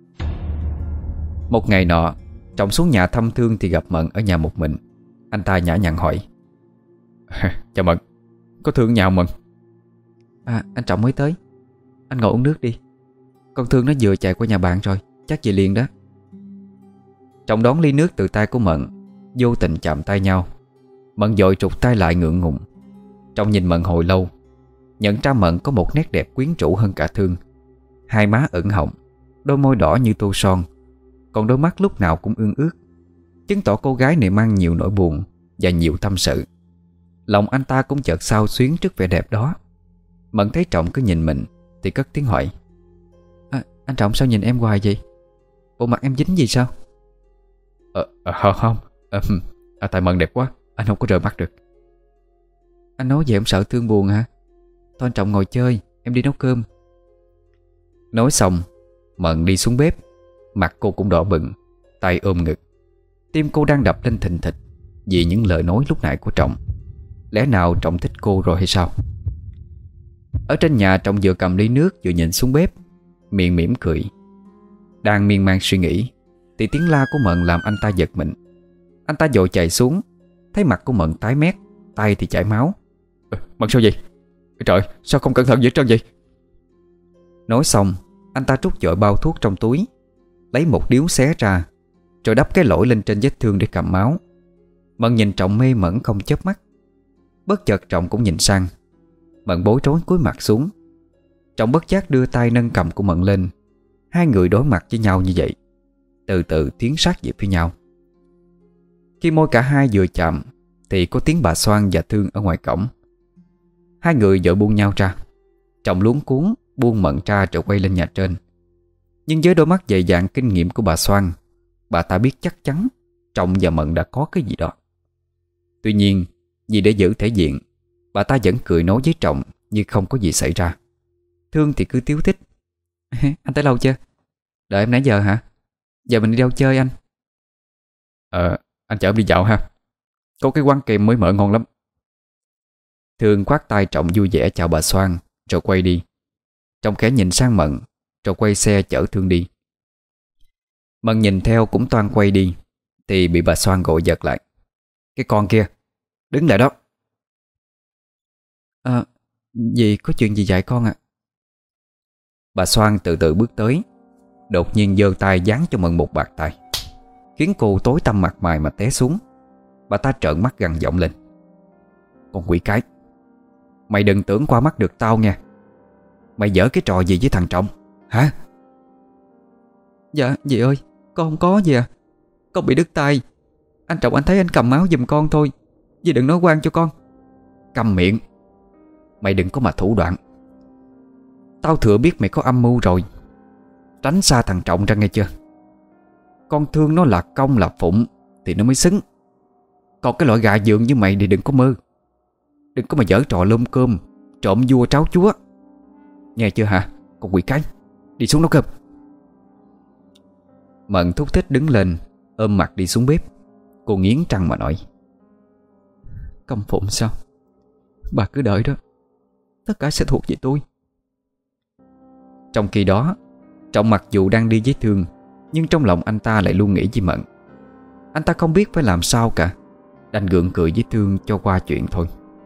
Một ngày nọ, Trọng xuống nhà thăm Thương thì gặp Mận ở nhà một mình. Anh ta nhã nhặn hỏi. Chào Mận, có Thương nhà Mận? À, anh Trọng mới tới. Anh ngồi uống nước đi. Con Thương nó vừa chạy qua nhà bạn rồi, chắc về liền đó. Trọng đón ly nước từ tay của Mận, vô tình chạm tay nhau. Mận vội trục tay lại ngượng ngùng. Trọng nhìn Mận hồi lâu, nhận ra Mận có một nét đẹp quyến rũ hơn cả Thương. Hai má ửng hồng, đôi môi đỏ như tô son, còn đôi mắt lúc nào cũng ương ước, chứng tỏ cô gái này mang nhiều nỗi buồn và nhiều tâm sự. Lòng anh ta cũng chợt xao xuyến trước vẻ đẹp đó. Mận thấy Trọng cứ nhìn mình thì cất tiếng hỏi. À, anh Trọng sao nhìn em hoài vậy? Bộ mặt em dính gì sao? Ờ, à, không à, à, tại Mận đẹp quá, anh không có rời mắt được. Anh nói vậy em sợ Thương buồn hả? Thôi anh Trọng ngồi chơi, em đi nấu cơm. Nói xong, Mận đi xuống bếp. Mặt cô cũng đỏ bừng, tay ôm ngực. Tim cô đang đập lên thình thịch vì những lời nói lúc nãy của Trọng. Lẽ nào Trọng thích cô rồi hay sao? Ở trên nhà, Trọng vừa cầm ly nước vừa nhìn xuống bếp, miệng mỉm cười. Đang miên man suy nghĩ thì tiếng la của Mận làm anh ta giật mình. Anh ta vội chạy xuống, thấy mặt của Mận tái mét, tay thì chảy máu. à, Mận sao vậy? Trời, sao không cẩn thận vậy trơn vậy? Nói xong, anh ta trút vội bao thuốc trong túi, lấy một điếu xé ra, rồi đắp cái lỗ lên trên vết thương để cầm máu. Mận nhìn Trọng mê mẩn không chớp mắt. Bất chợt Trọng cũng nhìn sang. Mận bối rối cúi mặt xuống. Trọng bất giác đưa tay nâng cầm của Mận lên. Hai người đối mặt với nhau như vậy, từ từ tiến sát về phía nhau. Khi môi cả hai vừa chạm thì có tiếng bà Xoan và Thương ở ngoài cổng. Hai người vội buông nhau ra. Trọng luống cuống buông Mận ra rồi quay lên nhà trên. Nhưng với đôi mắt dày dạn kinh nghiệm của bà Xoan, bà ta biết chắc chắn Trọng và Mận đã có cái gì đó. Tuy nhiên, vì để giữ thể diện, bà ta vẫn cười nói với Trọng như không có gì xảy ra. Thương thì cứ tiếu thích. Anh tới lâu chưa? Đợi em nãy giờ hả? Giờ mình đi đâu chơi anh? Ờ, anh chở em đi dạo ha. Có cái quán kem mới mở ngon lắm. Thương khoát tay Trọng vui vẻ chào bà Xoan rồi quay đi. Trọng khẽ nhìn sang Mận rồi quay xe chở Thương đi. Mận nhìn theo cũng toan quay đi thì bị bà Xoan gọi giật lại. Cái con kia, đứng lại đó. À, dì có chuyện gì dạy con ạ? Bà Xoan từ từ bước tới, đột nhiên giơ tay giáng cho Mận một bạt tay, khiến cô tối tăm mặt mày mà té xuống. Bà ta trợn mắt gằn giọng lên. Con quỷ cái, mày đừng tưởng qua mắt được tao nha. Mày giở cái trò gì với thằng Trọng hả? Dạ dì ơi, con không có gì à. Con bị đứt tay. Anh Trọng anh thấy anh cầm máu giùm con thôi. Dì đừng nói quan cho con. Câm miệng. Mày đừng có mà thủ đoạn. Tao thừa biết mày có âm mưu rồi. Tránh xa thằng Trọng ra nghe chưa. Con Thương nó là công là phụng thì nó mới xứng. Còn cái loại gà dượng như mày thì đừng có mơ. Đừng có mà giở trò lôm cơm trộm vua tráo chúa. Nghe chưa hả? Con quỷ cái, đi xuống nấu cơm. Mận thúc thích đứng lên, ôm mặt đi xuống bếp. Cô nghiến răng mà nói. Công phụng sao? Bà cứ đợi đó. Tất cả sẽ thuộc về tôi. Trong khi đó, Trọng mặc dù đang đi với Thương, nhưng trong lòng anh ta lại luôn nghĩ với Mận. Anh ta không biết phải làm sao cả, đành gượng cười với Thương cho qua chuyện thôi.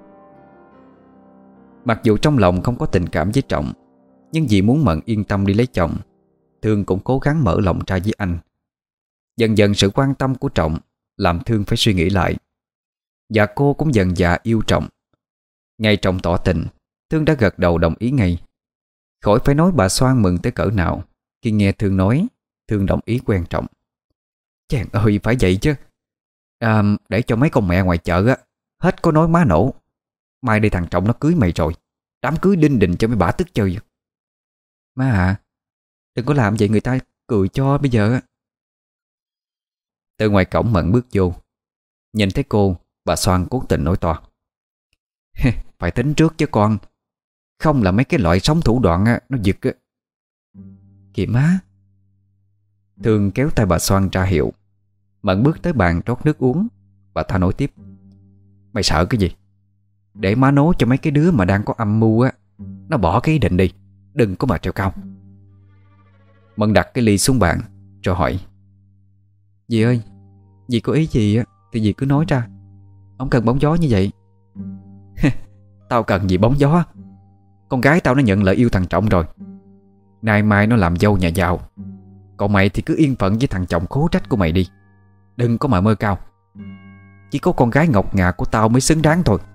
Mặc dù trong lòng không có tình cảm với Trọng, nhưng vì muốn Mận yên tâm đi lấy chồng, Thương cũng cố gắng mở lòng ra với anh. Dần dần sự quan tâm của Trọng làm Thương phải suy nghĩ lại. Và cô cũng dần dà yêu Trọng. Ngay Trọng tỏ tình, Thương đã gật đầu đồng ý ngay. Khỏi phải nói bà Xoan mừng tới cỡ nào khi nghe Thương nói Thương đồng ý quen Trọng. Chàng ơi, phải vậy chứ. À, để cho mấy con mẹ ngoài chợ á hết có nói má nổ. Mai đây thằng Trọng nó cưới mày rồi, đám cưới đinh đình cho mấy bả tức chơi. Má à, đừng có làm vậy người ta cười cho bây giờ. Từ ngoài cổng Mận bước vô. Nhìn thấy cô, bà Xoan cố tình nói to. Phải tính trước chứ con. Không là mấy cái loại sống thủ đoạn á, nó giật á. Kìa má. Thương kéo tay bà Xoan ra hiệu. Mận bước tới bàn rót nước uống. Bà ta nói tiếp. Mày sợ cái gì? Để má nấu cho mấy cái đứa mà đang có âm mưu á, nó bỏ cái ý định đi. Đừng có mà treo cao. Mận đặt cái ly xuống bàn rồi hỏi. Dì ơi, dì có ý gì á thì dì cứ nói ra. Không cần bóng gió như vậy. Tao cần gì bóng gió? Con gái tao nó nhận lời yêu thằng Trọng rồi. Nay mai nó làm dâu nhà giàu. Còn mày thì cứ yên phận với thằng chồng khố trách của mày đi. Đừng có mà mơ cao. Chỉ có con gái ngọc ngà của tao mới xứng đáng thôi.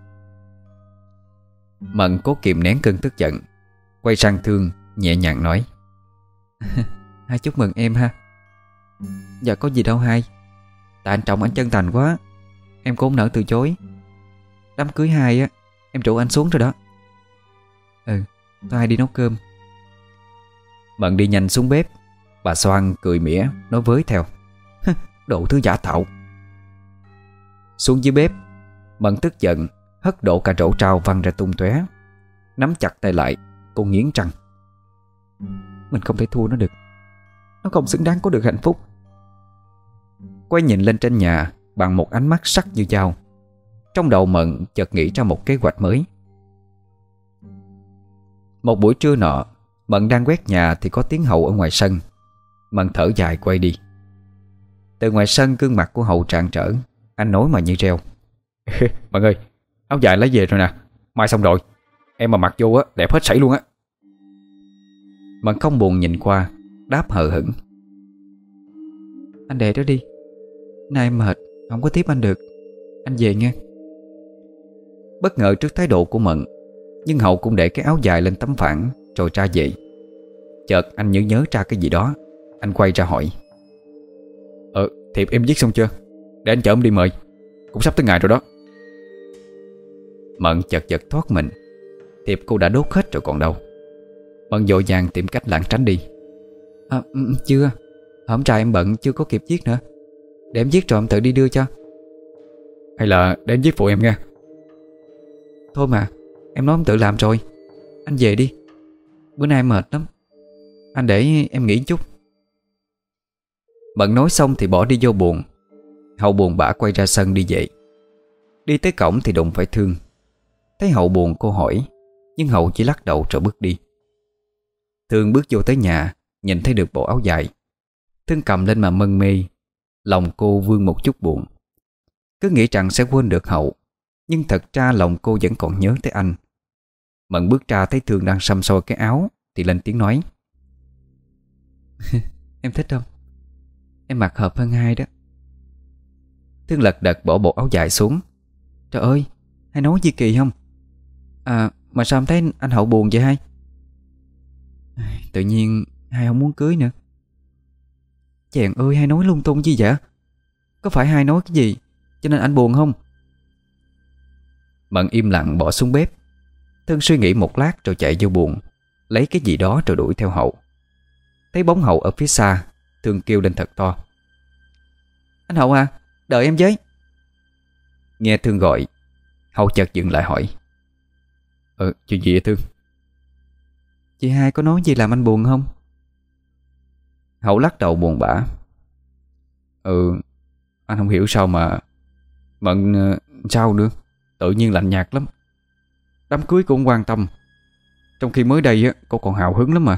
Mận cố kìm nén cơn tức giận, quay sang Thương nhẹ nhàng nói. Hai chúc mừng em ha. Dạ có gì đâu hai. Tại anh Trọng anh chân thành quá, em cũng không nỡ từ chối. Đám cưới hai á, em rủ anh xuống rồi đó. Ừ, tôi hai đi nấu cơm. Mận đi nhanh xuống bếp. Bà Xoan cười mỉa nói với theo. Đồ thứ giả tạo. Xuống dưới bếp, Mận tức giận hất đổ cả rổ trao văng ra tung tóe. Nắm chặt tay lại, cô nghiến răng. Mình không thể thua nó được. Nó không xứng đáng có được hạnh phúc. Quay nhìn lên trên nhà bằng một ánh mắt sắc như dao. Trong đầu Mận chợt nghĩ ra một kế hoạch mới. Một buổi trưa nọ, Mận đang quét nhà thì có tiếng Hậu ở ngoài sân. Mận thở dài quay đi. Từ ngoài sân gương mặt của Hậu rạng rỡ. Anh nói mà như reo. Mận ơi, áo dài lấy về rồi nè. Mai xong rồi. Em mà mặc vô á, đẹp hết sảy luôn á. Mận không buồn nhìn qua, đáp hờ hững. Anh để đó đi. Nay em mệt, không có tiếp anh được. Anh về nghe. Bất ngờ trước thái độ của Mận, nhưng Hậu cũng để cái áo dài lên tấm phản rồi ra về. Chợt anh nhớ nhớ ra cái gì đó. Anh quay ra hỏi. Ờ, thiệp em viết xong chưa? Để anh chở em đi mời. Cũng sắp tới ngày rồi đó. Mận chật vật thoát mình. Thiệp cô đã đốt hết rồi còn đâu. Mận vội vàng tìm cách lảng tránh đi. À, chưa. Hôm trà em bận chưa có kịp viết nữa. Để em viết rồi em tự đi đưa cho. Hay là để anh viết phụ em nha. Thôi mà, em nói em tự làm rồi. Anh về đi. Bữa nay em mệt lắm. Anh để em nghỉ chút. Mận nói xong thì bỏ đi vô buồng. Hậu buồn bã quay ra sân đi về. Đi tới cổng thì đụng phải Thương. Thấy Hậu buồn cô hỏi, nhưng Hậu chỉ lắc đầu rồi bước đi. Thương bước vô tới nhà, nhìn thấy được bộ áo dài. Thương cầm lên mà mân mê. Lòng cô vương một chút buồn. Cứ nghĩ rằng sẽ quên được Hậu, nhưng thật ra lòng cô vẫn còn nhớ tới anh. Mận bước ra thấy Thương đang xăm soi cái áo thì lên tiếng nói. Em thích không? Em mặc hợp hơn hai đó. Thương lật đật bỏ bộ áo dài xuống. Trời ơi, hay nói gì kỳ không? À, mà sao em thấy anh Hậu buồn vậy hay? Tự nhiên hai không muốn cưới nữa. Chàng ơi, hai nói lung tung gì vậy? Có phải hai nói cái gì cho nên anh buồn không? Mận im lặng bỏ xuống bếp. Thương suy nghĩ một lát rồi chạy vô buồng, lấy cái gì đó rồi đuổi theo Hậu. Thấy bóng Hậu ở phía xa, Thương kêu lên thật to. Anh Hậu à, đợi em với. Nghe Thương gọi, Hậu chợt dừng lại hỏi. Ờ, chuyện gì vậy Thương? Chị hai có nói gì làm anh buồn không? Hậu lắc đầu buồn bã. Ừ, anh không hiểu sao mà Mận sao nữa. Tự nhiên lạnh nhạt lắm. Đám cưới cũng không quan tâm, trong khi mới đây á cô còn hào hứng lắm mà.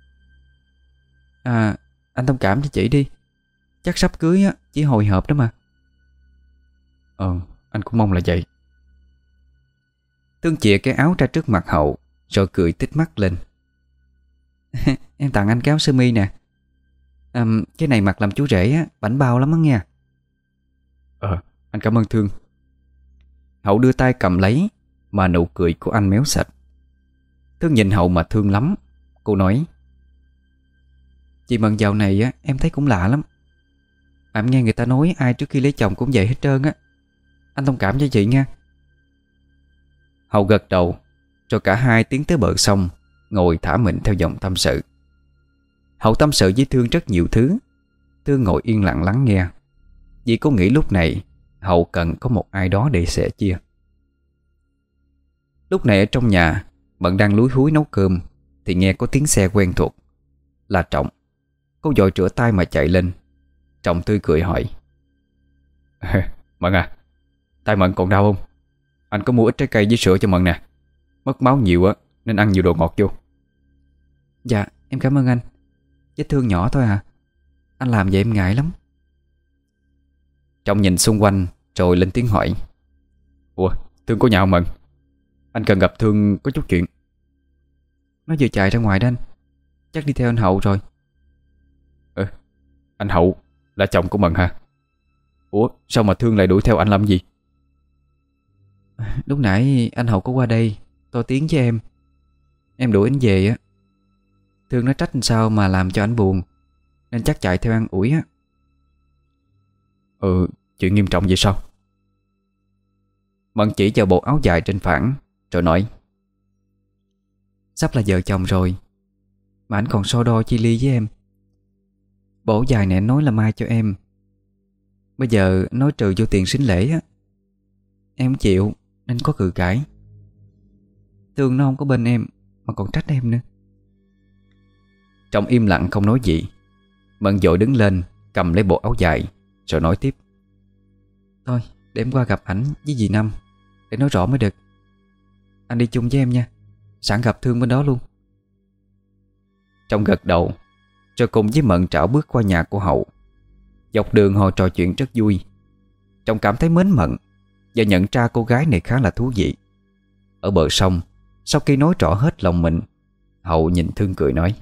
À, anh thông cảm cho chị đi. Chắc sắp cưới á, chỉ hồi hộp đó mà. Ờ, anh cũng mong là vậy. Thương chìa cái áo ra trước mặt Hậu, rồi cười tít mắt lên. Em tặng anh cái áo sơ mi nè. À, cái này mặc làm chú rể á, bảnh bao lắm á nha. Ờ, anh cảm ơn Thương. Hậu đưa tay cầm lấy, mà nụ cười của anh méo sạch. Thương nhìn Hậu mà thương lắm. Cô nói. Chị Mận dạo này á, em thấy cũng lạ lắm. Em nghe người ta nói ai trước khi lấy chồng cũng vậy hết trơn á. Anh thông cảm cho chị nha. Hậu gật đầu, rồi cả hai tiến tới bờ sông, ngồi thả mình theo dòng tâm sự. Hậu tâm sự với Thương rất nhiều thứ. Thương ngồi yên lặng lắng nghe, vì cô nghĩ lúc này Hậu cần có một ai đó để sẻ chia. Lúc này ở trong nhà, Mận đang lúi húi nấu cơm thì nghe có tiếng xe quen thuộc. Là Trọng. Cô vội rửa tay mà chạy lên. Trọng tươi cười hỏi. Mận à, tay Mận còn đau không? Anh có mua ít trái cây với sữa cho Mận nè. Mất máu nhiều á, nên ăn nhiều đồ ngọt vô. Dạ, em cảm ơn anh. Vết thương nhỏ thôi à. Anh làm vậy em ngại lắm. Trọng nhìn xung quanh rồi lên tiếng hỏi. Ủa, Thương có nhà không Mận? Anh cần gặp Thương có chút chuyện. Nó vừa chạy ra ngoài đó anh. Chắc đi theo anh Hậu rồi. Ừ, anh Hậu là chồng của Mận hả? Ủa, sao mà Thương lại đuổi theo anh làm gì? Lúc nãy anh Hậu có qua đây to tiếng với em. Em đuổi anh về á. Thương nó trách sao mà làm cho anh buồn, nên chắc chạy theo ăn ủi á. Ừ, chuyện nghiêm trọng vậy sao? Mận chỉ vào bộ áo dài trên phản rồi nói. Sắp là vợ chồng rồi, mà anh còn so đo chia ly với em. Bộ dài này anh nói là mai cho em. Bây giờ nói trừ vô tiền sính lễ á, em không chịu nên có cự cãi. Thương nó không có bên em mà còn trách em nữa. Trong im lặng không nói gì, Mận vội đứng lên cầm lấy bộ áo dài rồi nói tiếp. Thôi để em qua gặp ảnh với dì Năm để nói rõ mới được. Anh đi chung với em nha, sẵn gặp Thương bên đó luôn. Trong gật đầu, rồi cùng với Mận trảo bước qua nhà của Hậu. Dọc đường họ trò chuyện rất vui. Trọng cảm thấy mến Mận và nhận ra cô gái này khá là thú vị. Ở bờ sông, sau khi nói rõ hết lòng mình, Hậu nhìn Thương cười nói.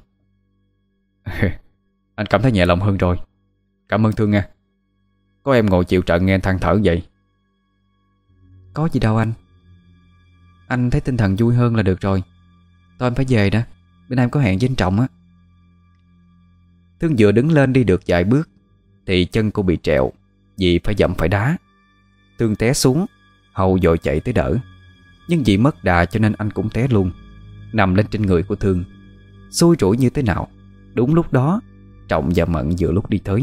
Anh cảm thấy nhẹ lòng hơn rồi. Cảm ơn Thương nha. Có em ngồi chịu trận nghe anh than thở vậy. Có gì đâu anh. Anh thấy tinh thần vui hơn là được rồi. Thôi em phải về đó, bên em có hẹn với anh Trọng á. Thương vừa đứng lên đi được vài bước thì chân cô bị trẹo, Dì phải dậm phải đá. Thương té xuống, Hậu vội chạy tới đỡ. Nhưng vì mất đà cho nên anh cũng té luôn, nằm lên trên người của Thương. Xui rủi như thế nào, đúng lúc đó Trọng và Mận vừa lúc đi tới.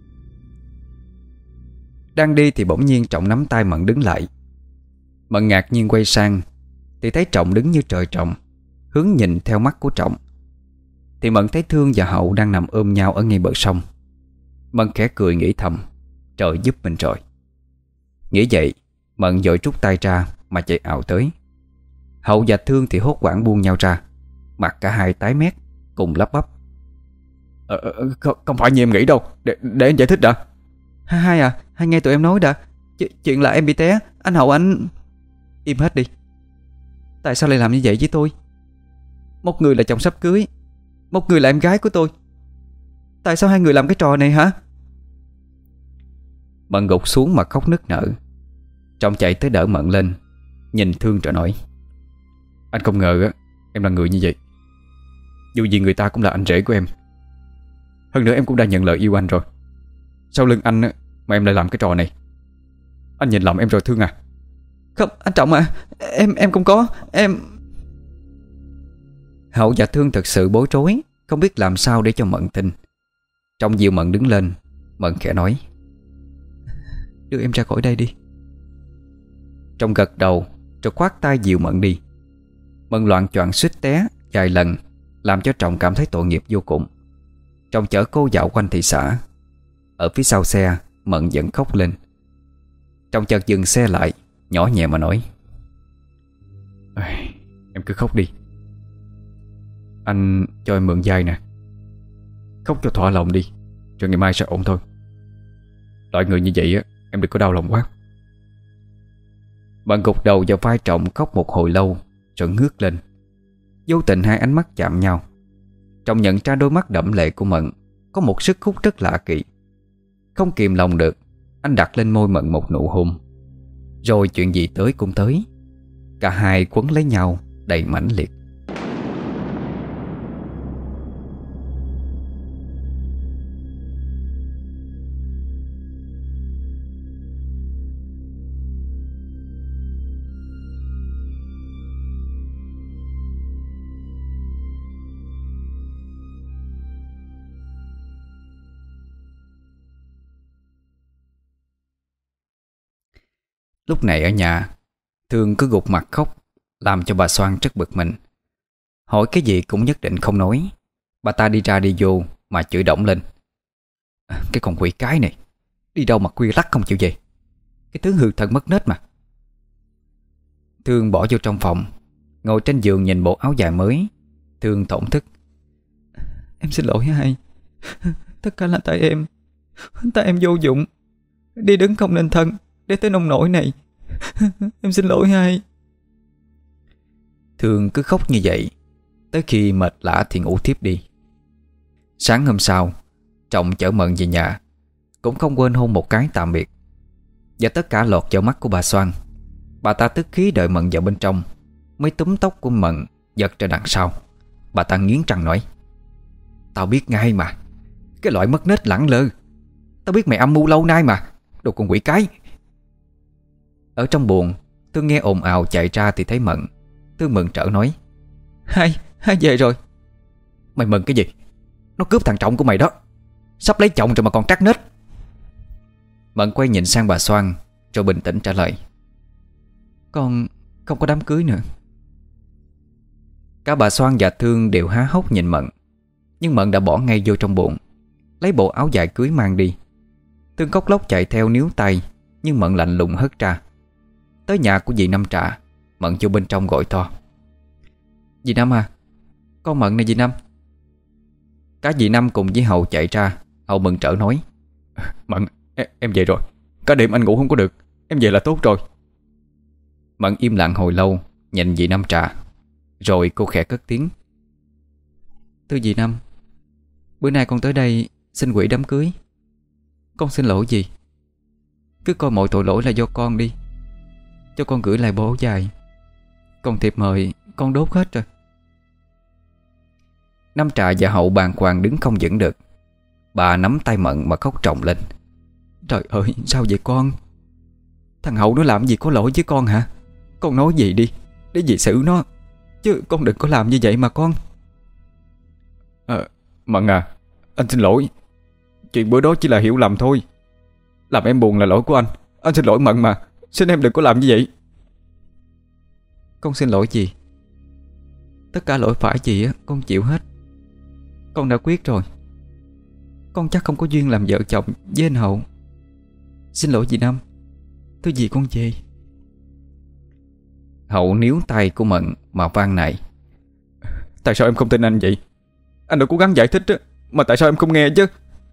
Đang đi thì bỗng nhiên Trọng nắm tay Mận đứng lại. Mận ngạc nhiên quay sang thì thấy Trọng đứng như trời trồng, hướng nhìn theo mắt của Trọng. Thì Mận thấy Thương và Hậu đang nằm ôm nhau ở ngay bờ sông. Mận khẽ cười nghĩ thầm, trời giúp mình rồi. Nghĩ vậy, Mận vội trút tay ra mà chạy ào tới. Hậu và Thương thì hốt hoảng buông nhau ra, mặt cả hai tái mét, cùng lắp bắp: ờ, không, không phải như em nghĩ đâu. Để, để anh giải thích đã. Hai hai à, hai nghe tụi em nói đã. Ch Chuyện là em bị té. Anh Hậu anh... Im hết đi. Tại sao lại làm như vậy với tôi? Một người là chồng sắp cưới, một người là em gái của tôi. Tại sao hai người làm cái trò này hả? Mận gục xuống mà khóc nức nở. Trọng chạy tới đỡ Mận lên, nhìn Thương rồi nói: Anh không ngờ á, em là người như vậy. Dù gì người ta cũng là anh rể của em. Hơn nữa em cũng đã nhận lời yêu anh rồi. Sau lưng anh á, mà em lại làm cái trò này. Anh nhìn lầm em rồi Thương à. Không, anh Trọng à, Em em không có, em... Hậu và Thương thật sự bối rối, không biết làm sao để cho Mận tin. Trọng dịu Mận đứng lên. Mận khẽ nói: Đưa em ra khỏi đây đi. Trọng gật đầu rồi khoát tay dìu Mận đi. Mận loạng choạng suýt té vài lần, làm cho Trọng cảm thấy tội nghiệp vô cùng. Trọng chở cô dạo quanh thị xã. Ở phía sau xe, Mận vẫn khóc lên. Trọng chợt dừng xe lại, nhỏ nhẹ mà nói: Em cứ khóc đi. Anh cho em mượn vai nè. Khóc cho thỏa lòng đi, rồi ngày mai sẽ ổn thôi. Loại người như vậy á, em đừng có đau lòng quá. Mận gục đầu vào vai Trọng khóc một hồi lâu, rồi ngước lên. Vô tình hai ánh mắt chạm nhau. Trọng nhận ra đôi mắt đẫm lệ của Mận có một sức hút rất lạ kỳ. Không kìm lòng được, anh đặt lên môi Mận một nụ hôn. Rồi chuyện gì tới cũng tới. Cả hai quấn lấy nhau đầy mãnh liệt. Lúc này ở nhà, Thương cứ gục mặt khóc, làm cho bà Soan rất bực mình. Hỏi cái gì cũng nhất định không nói. Bà ta đi ra đi vô mà chửi đổng lên: Cái con quỷ cái này, đi đâu mà khuya lắc không chịu về. Cái thứ hư thần mất nết mà. Thương bỏ vô trong phòng, ngồi trên giường nhìn bộ áo dài mới. Thương thổn thức: Em xin lỗi hai. Tất cả là tại em. Tại em vô dụng, đi đứng không nên thân, để tới nông nổi này. Em xin lỗi hai. Thương cứ khóc như vậy, tới khi mệt lả thì ngủ tiếp đi. Sáng hôm sau, Trọng chở Mận về nhà, cũng không quên hôn một cái tạm biệt. Và tất cả lọt vào mắt của bà Soan. Bà ta tức khí đợi Mận vào bên trong, mới túm tóc của Mận giật ra đằng sau. Bà ta nghiến răng nói: Tao biết ngay mà, cái loại mất nết lẳng lơ. Tao biết mày âm mưu lâu nay mà, đồ con quỷ cái. Ở trong buồng, Thương nghe ồn ào chạy ra thì thấy Mận. Thương mừng rỡ nói: Hai, hai về rồi. Mày mừng cái gì? Nó cướp thằng Trọng của mày đó. Sắp lấy chồng rồi mà còn trắc nết. Mận quay nhìn sang bà Soan, rồi bình tĩnh trả lời: Con không có đám cưới nữa. Cả bà Soan và Thương đều há hốc nhìn Mận. Nhưng Mận đã bỏ ngay vô trong bụng, lấy bộ áo dài cưới mang đi. Thương khóc lóc chạy theo níu tay, nhưng Mận lạnh lùng hất ra. Tới nhà của dì Năm Trà, Mận vô bên trong gọi to: Dì Năm à, con Mận này dì Năm. Cả dì Năm cùng với Hậu chạy ra. Hậu mừng rỡ nói: Mận, em, em về rồi. Cả đêm anh ngủ không có được. Em về là tốt rồi. Mận im lặng hồi lâu, nhìn dì Năm Trà. Rồi cô khẽ cất tiếng: Thưa dì Năm, bữa nay con tới đây xin quỹ đám cưới. Con xin lỗi dì. Cứ coi mọi tội lỗi là do con đi. Cho con gửi lại bộ áo dài. Còn thiệp mời con đốt hết rồi. Năm Trà và Hậu bàng hoàng đứng không vững được. Bà nắm tay Mận mà khóc ròng lên: Trời ơi, sao vậy con? Thằng Hậu nó làm gì có lỗi với con hả? Con nói gì đi, để dì xử nó. Chứ con đừng có làm như vậy mà con. à, Mận à, anh xin lỗi. Chuyện bữa đó chỉ là hiểu lầm thôi. Làm em buồn là lỗi của anh. Anh xin lỗi Mận mà. Xin em đừng có làm như vậy. Con xin lỗi dì. Tất cả lỗi phải gì á con chịu hết. Con đã quyết rồi. Con chắc không có duyên làm vợ chồng với anh Hậu. Xin lỗi dì Năm. Thưa dì con về. Hậu níu tay của Mận mà van nài. Tại sao em không tin anh vậy? Anh đã cố gắng giải thích á, mà tại sao em không nghe chứ?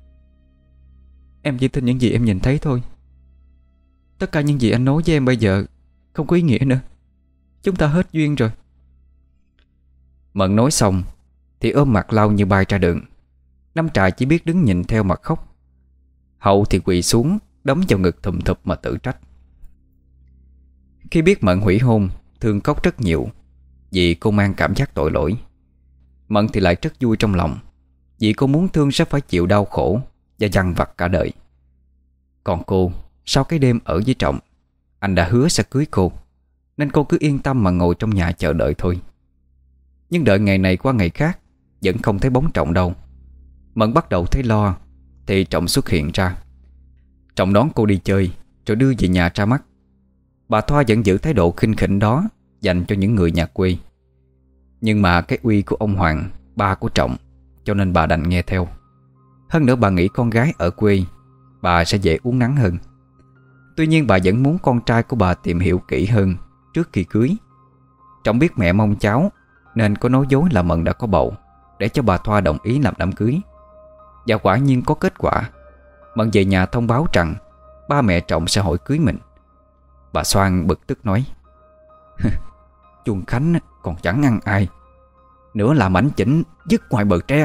Em chỉ tin những gì em nhìn thấy thôi. Tất cả những gì anh nói với em bây giờ không có ý nghĩa nữa. Chúng ta hết duyên rồi. Mận nói xong thì ôm mặt lao như bay ra đường. Năm Trại chỉ biết đứng nhìn theo mà khóc. Hậu thì quỳ xuống đấm vào ngực thùm thụp mà tự trách. Khi biết Mận hủy hôn, Thương khóc rất nhiều vì cô mang cảm giác tội lỗi. Mận thì lại rất vui trong lòng vì cô muốn Thương sẽ phải chịu đau khổ và dằn vặt cả đời. Còn cô, sau cái đêm ở với Trọng, anh đã hứa sẽ cưới cô, nên cô cứ yên tâm mà ngồi trong nhà chờ đợi thôi. Nhưng đợi ngày này qua ngày khác vẫn không thấy bóng Trọng đâu. Mận bắt đầu thấy lo thì Trọng xuất hiện ra. Trọng đón cô đi chơi rồi đưa về nhà ra mắt. Bà Thoa vẫn giữ thái độ khinh khỉnh đó dành cho những người nhà quê. Nhưng mà cái uy của ông Hoàng, ba của Trọng, cho nên bà đành nghe theo. Hơn nữa bà nghĩ con gái ở quê bà sẽ dễ uốn nắn hơn. Tuy nhiên bà vẫn muốn con trai của bà tìm hiểu kỹ hơn trước khi cưới. Trọng biết mẹ mong cháu nên có nói dối là Mận đã có bầu để cho bà Thoa đồng ý làm đám cưới. Và quả nhiên có kết quả. Mận về nhà thông báo rằng ba mẹ Trọng sẽ hỏi cưới mình. Bà Xoan bực tức nói: Chuông Khánh còn chẳng ăn ai, nữa làm ảnh chỉnh dứt ngoài bờ tre.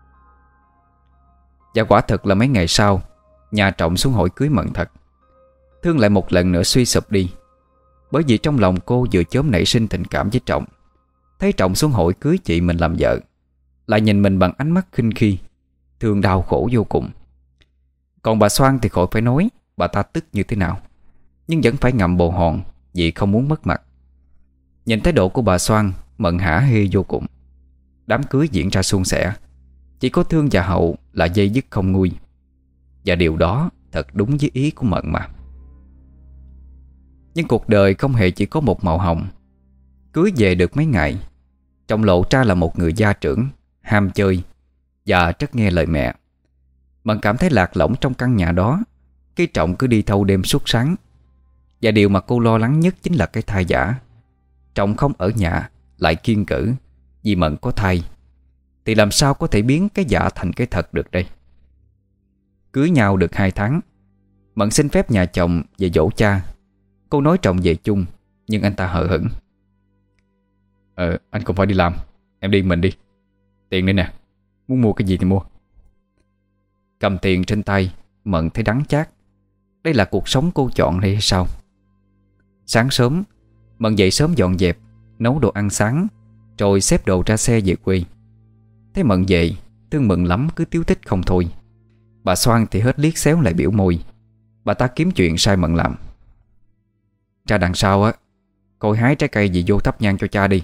Và quả thật là mấy ngày sau, nhà Trọng xuống hỏi cưới Mận thật. Thương lại một lần nữa suy sụp đi. Bởi vì trong lòng cô vừa chớm nảy sinh tình cảm với Trọng. Thấy Trọng xuống hội cưới chị mình làm vợ, lại nhìn mình bằng ánh mắt khinh khi, Thương đau khổ vô cùng. Còn bà Xoan thì khỏi phải nói bà ta tức như thế nào, nhưng vẫn phải ngậm bồ hòn vì không muốn mất mặt. Nhìn thái độ của bà Xoan, Mận hả hê vô cùng. Đám cưới diễn ra suôn sẻ, chỉ có Thương và Hậu là dây dứt không nguôi. Và điều đó thật đúng với ý của Mận mà. Nhưng cuộc đời không hề chỉ có một màu hồng. Cưới về được mấy ngày, Trọng lộ ra là một người gia trưởng, ham chơi và rất nghe lời mẹ. Mận cảm thấy lạc lõng trong căn nhà đó khi Trọng cứ đi thâu đêm suốt sáng. Và điều mà cô lo lắng nhất chính là cái thai giả. Trọng không ở nhà lại kiêng cữ vì Mận có thai, thì làm sao có thể biến cái giả thành cái thật được đây. Cưới nhau được hai tháng, Mận xin phép nhà chồng về dỗ cha. Cô nói Trọng về chung, nhưng anh ta hờ hững. Ờ, anh không phải đi làm, em đi mình đi. Tiền đây nè, muốn mua cái gì thì mua. Cầm tiền trên tay, Mận thấy đắng chát. Đây là cuộc sống cô chọn đây hay sao? Sáng sớm, Mận dậy sớm dọn dẹp, nấu đồ ăn sáng, rồi xếp đồ ra xe về quê. Thấy Mận về, Thương mừng lắm cứ tíu tích không thôi. Bà Xoan thì hết liếc xéo lại biểu môi. Bà ta kiếm chuyện sai Mận làm. Ra đằng sau á, coi hái trái cây gì vô thắp nhang cho cha đi.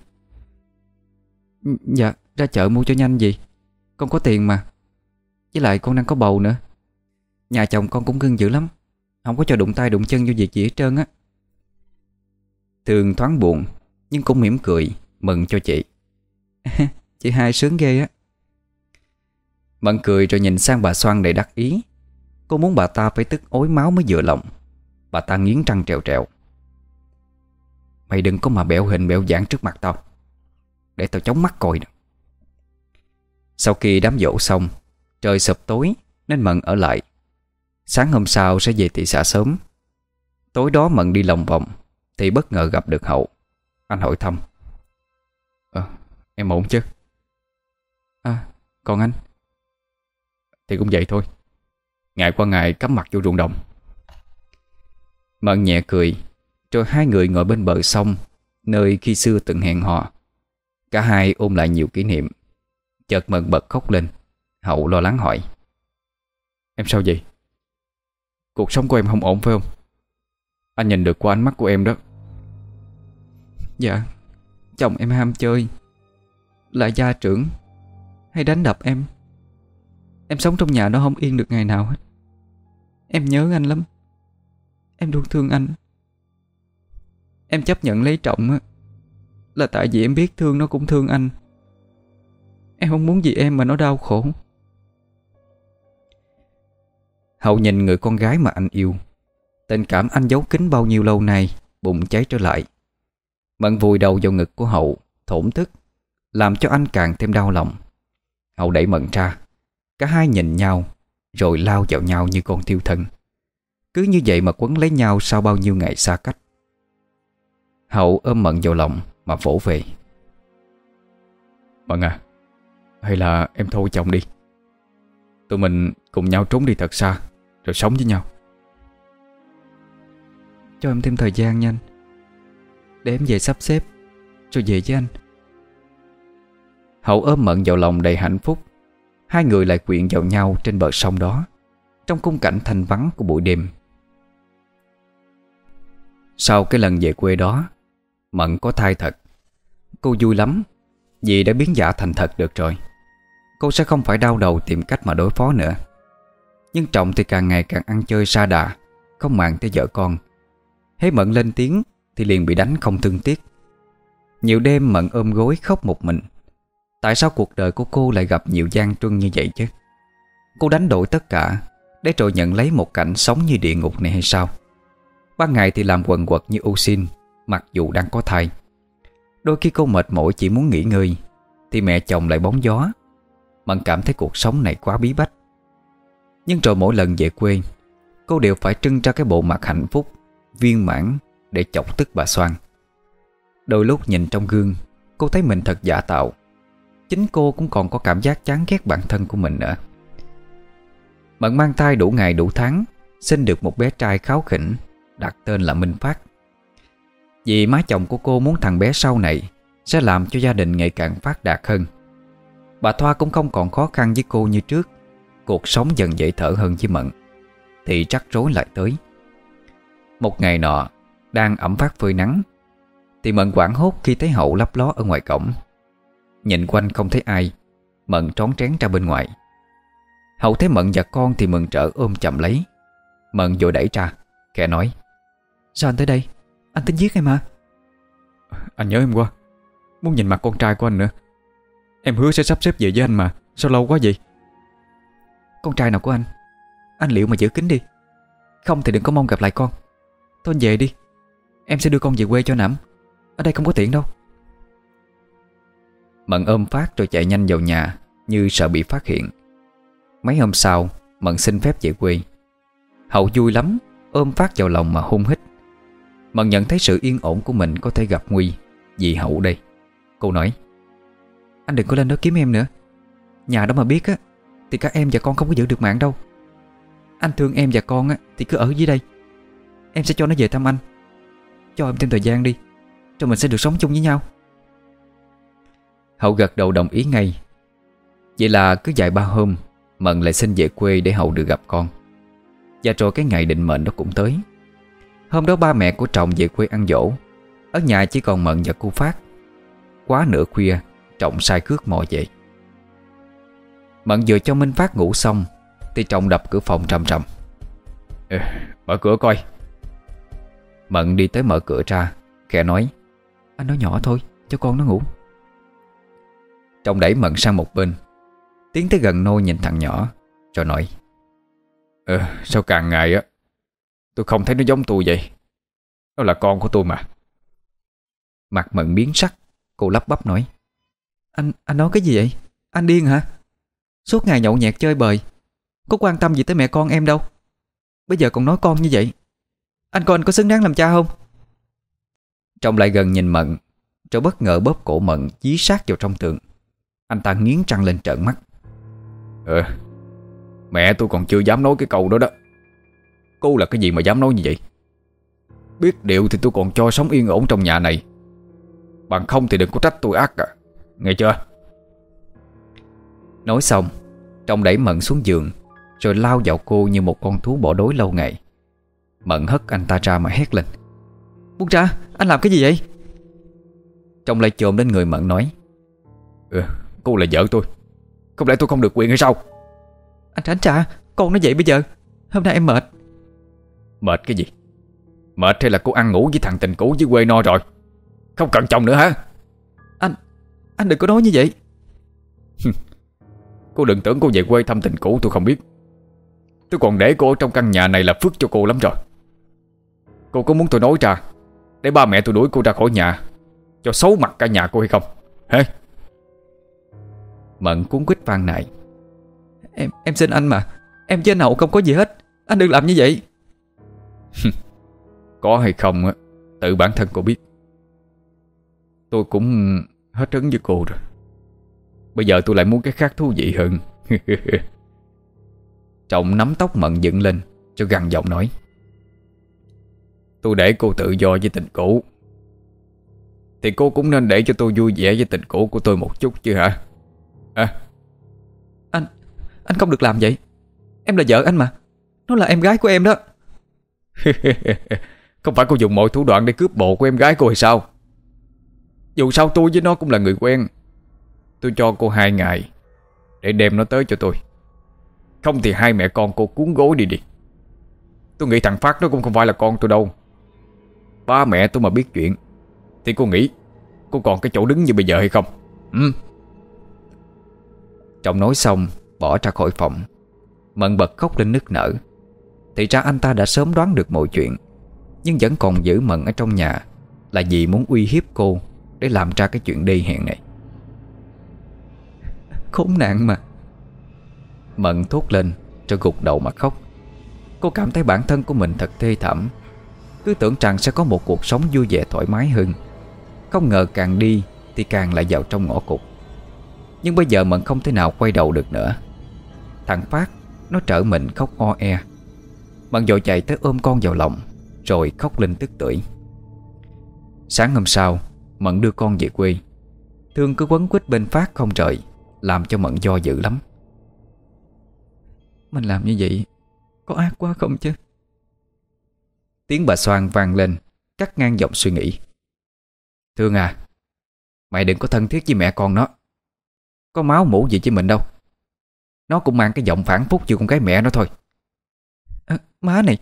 Dạ, ra chợ mua cho nhanh gì. Con có tiền mà. Với lại con đang có bầu nữa. Nhà chồng con cũng cưng dữ lắm, không có cho đụng tay đụng chân vô việc gì hết trơn á. Thương thoáng buồn, nhưng cũng mỉm cười mừng cho chị. Chị hai sướng ghê á. Mận cười rồi nhìn sang bà Xoan đầy đắc ý. Cô muốn bà ta phải tức ối máu mới vừa lòng. Bà ta nghiến răng trèo trèo. Mày đừng có mà bẹo hình bẹo dáng trước mặt tao, để tao chống mắt coi nè. Sau khi đám dỗ xong, trời sập tối nên Mận ở lại. Sáng hôm sau sẽ về thị xã sớm. Tối đó Mận đi lòng vòng thì bất ngờ gặp được Hậu. Anh hỏi thăm. Ờ, em ổn chứ? À, còn anh? Thì cũng vậy thôi. Ngày qua ngày cắm mặt vô ruộng đồng. Mận nhẹ cười, rồi hai người ngồi bên bờ sông, nơi khi xưa từng hẹn hò. Cả hai ôm lại nhiều kỷ niệm. Chợt Mận bật khóc lên. Hậu lo lắng hỏi. Em sao vậy? cuộc sống của em không ổn phải không? Anh nhìn được qua ánh mắt của em đó. Dạ, chồng em ham chơi, là gia trưởng, hay đánh đập em. Em sống trong nhà đó không yên được ngày nào hết. Em nhớ anh lắm. Em luôn thương anh. Em chấp nhận lấy Trọng á là tại vì em biết thương nó cũng thương anh. Em không muốn vì em mà nó đau khổ. Hậu nhìn người con gái mà anh yêu, tình cảm anh giấu kín bao nhiêu lâu nay bùng cháy trở lại. Mận vùi đầu vào ngực của Hậu, thổn thức, làm cho anh càng thêm đau lòng. Hậu đẩy Mận ra. Cả hai nhìn nhau rồi lao vào nhau như con thiêu thân. Cứ như vậy mà quấn lấy nhau sau bao nhiêu ngày xa cách. Hậu ôm Mận vào lòng mà vỗ về. Mận à, hay là em thôi chồng đi. Tụi mình cùng nhau trốn đi thật xa, rồi sống với nhau. Cho em thêm thời gian nha anh, để em về sắp xếp rồi về với anh. Hậu ôm Mận vào lòng đầy hạnh phúc. Hai người lại quyện vào nhau trên bờ sông đó, trong khung cảnh thanh vắng của buổi đêm. Sau cái lần về quê đó, Mận có thai thật. Cô vui lắm, vì đã biến giả thành thật được rồi. Cô sẽ không phải đau đầu tìm cách mà đối phó nữa. Nhưng Trọng thì càng ngày càng ăn chơi sa đà, không màng tới vợ con. Thấy Mận lên tiếng thì liền bị đánh không thương tiếc. Nhiều đêm Mận ôm gối khóc một mình. Tại sao cuộc đời của cô lại gặp nhiều gian truân như vậy chứ? Cô đánh đổi tất cả để rồi nhận lấy một cảnh sống như địa ngục này hay sao? Ban ngày thì làm quần quật như ô xin, mặc dù đang có thai. Đôi khi cô mệt mỏi chỉ muốn nghỉ ngơi, thì mẹ chồng lại bóng gió. Mận cảm thấy cuộc sống này quá bí bách. Nhưng rồi mỗi lần về quê, cô đều phải trưng ra cái bộ mặt hạnh phúc, viên mãn để chọc tức bà Soan. Đôi lúc nhìn trong gương, cô thấy mình thật giả tạo. Chính cô cũng còn có cảm giác chán ghét bản thân của mình nữa. Mận mang thai đủ ngày đủ tháng, sinh được một bé trai kháu khỉnh, đặt tên là Minh Phát. Vì má chồng của cô muốn thằng bé sau này sẽ làm cho gia đình ngày càng phát đạt hơn. Bà Thoa cũng không còn khó khăn với cô như trước. Cuộc sống dần dễ thở hơn với Mận. Thì rắc rối lại tới. Một ngày nọ, đang ẩm phát phơi nắng, thì Mận hoảng hốt khi thấy Hậu lấp ló ở ngoài cổng. Nhìn quanh không thấy ai, Mận trón trén ra bên ngoài. Hậu thấy Mận và con thì mừng rỡ ôm chầm lấy. Mận vội đẩy ra, khẽ nói: Sao anh tới đây? Anh tính giết em hả? Anh nhớ em quá, muốn nhìn mặt con trai của anh nữa. Em hứa sẽ sắp xếp về với anh mà, sao lâu quá vậy? Con trai nào của anh? Anh liệu mà giữ kín đi, không thì đừng có mong gặp lại con. Thôi anh về đi, em sẽ đưa con về quê cho nằm. Ở đây không có tiện đâu. Mận ôm Phát rồi chạy nhanh vào nhà, như sợ bị phát hiện. Mấy hôm sau, Mận xin phép về quê. Hậu vui lắm, ôm Phát vào lòng mà hôn hít. Mận nhận thấy sự yên ổn của mình có thể gặp nguy vì Hậu đây. Cô nói: Anh đừng có lên đó kiếm em nữa. Nhà đó mà biết á thì các em và con không có giữ được mạng đâu. Anh thương em và con á thì cứ ở dưới đây. Em sẽ cho nó về thăm anh. Cho em thêm thời gian đi, rồi mình sẽ được sống chung với nhau. Hậu gật đầu đồng ý ngay. Vậy là cứ vài ba hôm, Mận lại xin về quê để Hậu được gặp con. Và rồi cái ngày định mệnh đó cũng tới. Hôm đó ba mẹ của Trọng về quê ăn giỗ. Ở nhà chỉ còn Mận và cô Phát. Quá nửa khuya, Trọng sai cước mò về. Mận vừa cho Minh Phát ngủ xong thì Trọng đập cửa phòng rầm rầm. Ê, mở cửa coi. Mận đi tới mở cửa ra, khẽ nói: Anh nói nhỏ thôi, cho con nó ngủ. Trọng đẩy Mận sang một bên, tiến tới gần nôi nhìn thằng nhỏ, rồi nói: Ờ, sao càng ngày á tôi không thấy nó giống tôi vậy? Nó là con của tôi mà. Mặt Mận biến sắc, cô lắp bắp nói: Anh anh nói cái gì vậy? Anh điên hả? Suốt ngày nhậu nhẹt chơi bời, có quan tâm gì tới mẹ con em đâu. Bây giờ còn nói con như vậy. Anh coi anh có xứng đáng làm cha không? Trọng lại gần nhìn Mận, rồi bất ngờ bóp cổ Mận dí sát vào trong tường. Anh ta nghiến răng lên trợn mắt. Ờ, mẹ tôi còn chưa dám nói cái câu đó đó. Cô là cái gì mà dám nói như vậy? Biết điều thì tôi còn cho sống yên ổn trong nhà này. Bằng không thì đừng có trách tôi ác à, nghe chưa? Nói xong, Trọng đẩy Mận xuống giường, rồi lao vào cô như một con thú bỏ đói lâu ngày. Mận hất anh ta ra mà hét lên: Buông ra, anh làm cái gì vậy? Trọng lại chồm đến người Mận nói: Ừ, cô là vợ tôi, không lẽ tôi không được quyền hay sao? Anh tránh ra, con nó vậy bây giờ. Hôm nay em mệt. Mệt cái gì? Mệt hay là cô ăn ngủ với thằng tình cũ với quê no rồi, không cần chồng nữa hả? Anh, anh đừng có nói như vậy. Cô đừng tưởng cô về quê thăm tình cũ tôi không biết. Tôi còn để cô ở trong căn nhà này là phước cho cô lắm rồi. Cô có muốn tôi nói ra để ba mẹ tôi đuổi cô ra khỏi nhà, cho xấu mặt cả nhà cô hay không hả? Mận cuống quýt van nài: Em em xin anh mà. Em với anh Hậu không có gì hết. Anh đừng làm như vậy. Có hay không á, tự bản thân cô biết. Tôi cũng hết hứng với cô rồi. Bây giờ tôi lại muốn cái khác thú vị hơn. Trọng nắm tóc Mận dựng lên rồi gằn giọng nói: Tôi để cô tự do với tình cũ, thì cô cũng nên để cho tôi vui vẻ với tình cũ của tôi một chút chứ hả? À, Anh, anh không được làm vậy. Em là vợ anh mà. Nó là em gái của em đó. không phải cô dùng mọi thủ đoạn để cướp bồ của em gái cô hay sao? Dù sao tôi với nó cũng là người quen. Tôi cho cô hai ngày để đem nó tới cho tôi. Không thì hai mẹ con cô cuốn gối đi đi. Tôi nghĩ thằng Phát nó cũng không phải là con tôi đâu. Ba mẹ tôi mà biết chuyện thì cô nghĩ cô còn cái chỗ đứng như bây giờ hay không? Ừ. Trọng nói xong bỏ ra khỏi phòng. Mận bật khóc lên nức nở. Thì ra anh ta đã sớm đoán được mọi chuyện, nhưng vẫn còn giữ Mận ở trong nhà là vì muốn uy hiếp cô để làm ra cái chuyện đê hèn này. Khốn nạn mà. Mận thốt lên rồi gục đầu mà khóc. Cô cảm thấy bản thân của mình thật thê thảm. Cứ tưởng rằng sẽ có một cuộc sống vui vẻ thoải mái hơn, không ngờ càng đi thì càng lại vào trong ngõ cụt. Nhưng bây giờ Mận không thể nào quay đầu được nữa. Thằng Phát nó trở mình khóc o e. Mận vội chạy tới ôm con vào lòng rồi khóc lên tức tưởi. Sáng hôm sau Mận đưa con về quê. Thương cứ quấn quýt bên Phát không rời, làm cho Mận do dự lắm. Mình làm như vậy có ác quá không chứ? Tiếng bà Soan vang lên cắt ngang dòng suy nghĩ. Thương à, mày đừng có thân thiết với mẹ con nó. Có máu mủ gì với mình đâu. Nó cũng mang cái giọng phản phúc như con gái mẹ nó thôi. À, má này.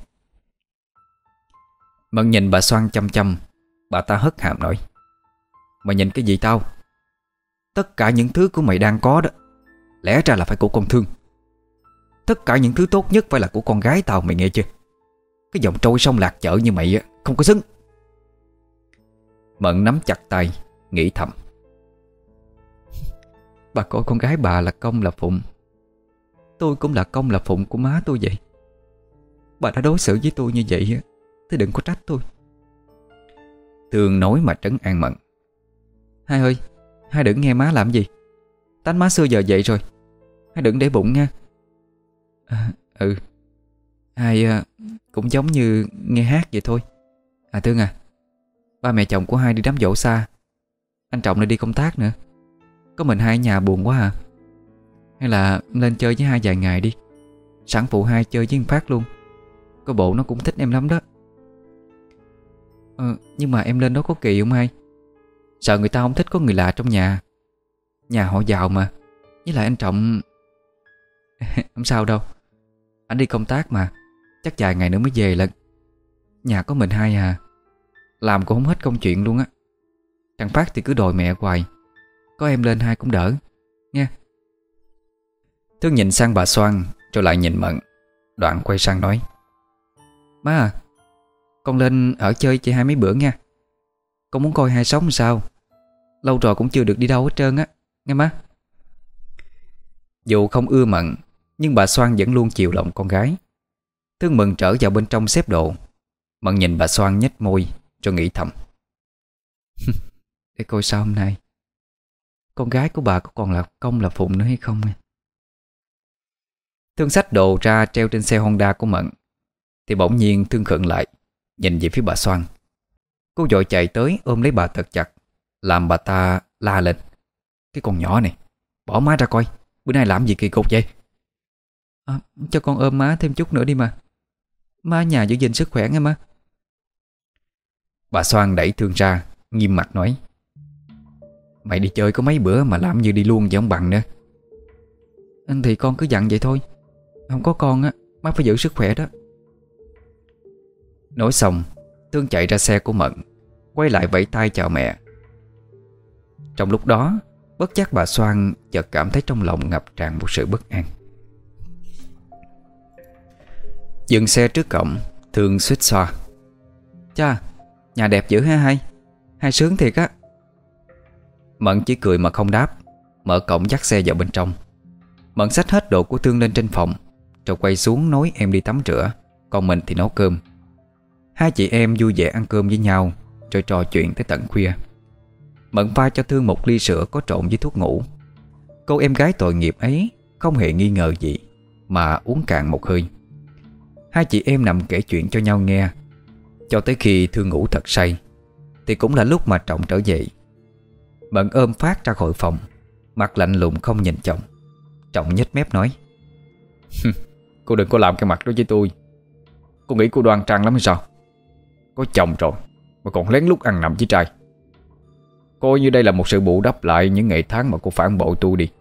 Mận nhìn bà Soan chăm chăm. Bà ta hất hàm nói: Mày nhìn cái gì tao? Tất cả những thứ của mày đang có đó lẽ ra là phải của con Thương. Tất cả những thứ tốt nhất phải là của con gái tao, mày nghe chưa? Cái dòng trôi sông lạc chợ như mày không có xứng. Mận nắm chặt tay nghĩ thầm: Bà coi con gái bà là công là phụng, tôi cũng là công là phụng của má tôi vậy. Bà đã đối xử với tôi như vậy thì đừng có trách tôi. Thương nói mà trấn an Mận: Hai ơi, hai đừng nghe má làm gì. Tánh má xưa giờ vậy rồi, hai đừng để bụng nha. À, ừ Hai à, cũng giống như nghe hát vậy thôi. À Thương à, ba mẹ chồng của hai đi đám giỗ xa, anh Trọng lại đi công tác nữa. Có mình hai ở nhà buồn quá à. Hay là lên chơi với hai vài ngày đi, sẵn phụ hai chơi với Phát luôn. Coi bộ nó cũng thích em lắm đó. Ờ, nhưng mà em lên đó có kỳ không hai? Sợ người ta không thích có người lạ trong nhà. Nhà họ giàu mà. Với lại anh Trọng không sao đâu, anh đi công tác mà, chắc vài ngày nữa mới về lần. Nhà có mình hai à, làm cũng không hết công chuyện luôn á. Thằng Phát thì cứ đòi mẹ hoài. Có em lên hai cũng đỡ nha. Thương nhìn sang bà Soan rồi lại nhìn Mận, đoạn quay sang nói: Má à, con lên ở chơi chị hai mấy bữa nha. Con muốn coi hai sống sao. Lâu rồi cũng chưa được đi đâu hết trơn á, nghe má. Dù không ưa Mận, nhưng bà Soan vẫn luôn chiều lòng con gái. Thương mừng trở vào bên trong xếp đồ. Mận nhìn bà Soan nhếch môi rồi nghĩ thầm: Để coi sao hôm nay con gái của bà có còn là công là phụng nữa hay không nha. Thương xách đồ ra treo trên xe Honda của Mận thì bỗng nhiên Thương khựng lại, nhìn về phía bà Soan. Cô vội chạy tới ôm lấy bà thật chặt, làm bà ta la lên: Cái con nhỏ này, bỏ má ra coi, bữa nay làm gì kỳ cục vậy? À, cho con ôm má thêm chút nữa đi mà. Má ở nhà giữ gìn sức khỏe nghe má. Bà Soan đẩy Thương ra, nghiêm mặt nói: Mày đi chơi có mấy bữa mà làm như đi luôn vậy không bằng nữa. Anh thì con cứ dặn vậy thôi. Không có con á, má phải giữ sức khỏe đó. Nói xong, Thương chạy ra xe của Mận, quay lại vẫy tay chào mẹ. Trong lúc đó, bất giác bà Soan chợt cảm thấy trong lòng ngập tràn một sự bất an. Dừng xe trước cổng, Thương suýt xoa: Cha, nhà đẹp dữ ha hai. Hai sướng thiệt á. Mận chỉ cười mà không đáp, mở cổng dắt xe vào bên trong. Mận xách hết đồ của Thương lên trên phòng, rồi quay xuống nói em đi tắm rửa, còn mình thì nấu cơm. Hai chị em vui vẻ ăn cơm với nhau, rồi trò chuyện tới tận khuya. Mận pha cho Thương một ly sữa có trộn với thuốc ngủ. Cô em gái tội nghiệp ấy không hề nghi ngờ gì mà uống cạn một hơi. Hai chị em nằm kể chuyện cho nhau nghe, cho tới khi Thương ngủ thật say thì cũng là lúc mà Trọng trở dậy. Mận ôm Phát ra khỏi phòng, mặt lạnh lùng không nhìn chồng. Trọng nhếch mép nói: Cô đừng có làm cái mặt đó với tôi. Cô nghĩ cô đoan trang lắm hay sao? Có chồng rồi mà còn lén lút ăn nằm với trai. Coi như đây là một sự bù đắp lại những ngày tháng mà cô phản bội tôi đi.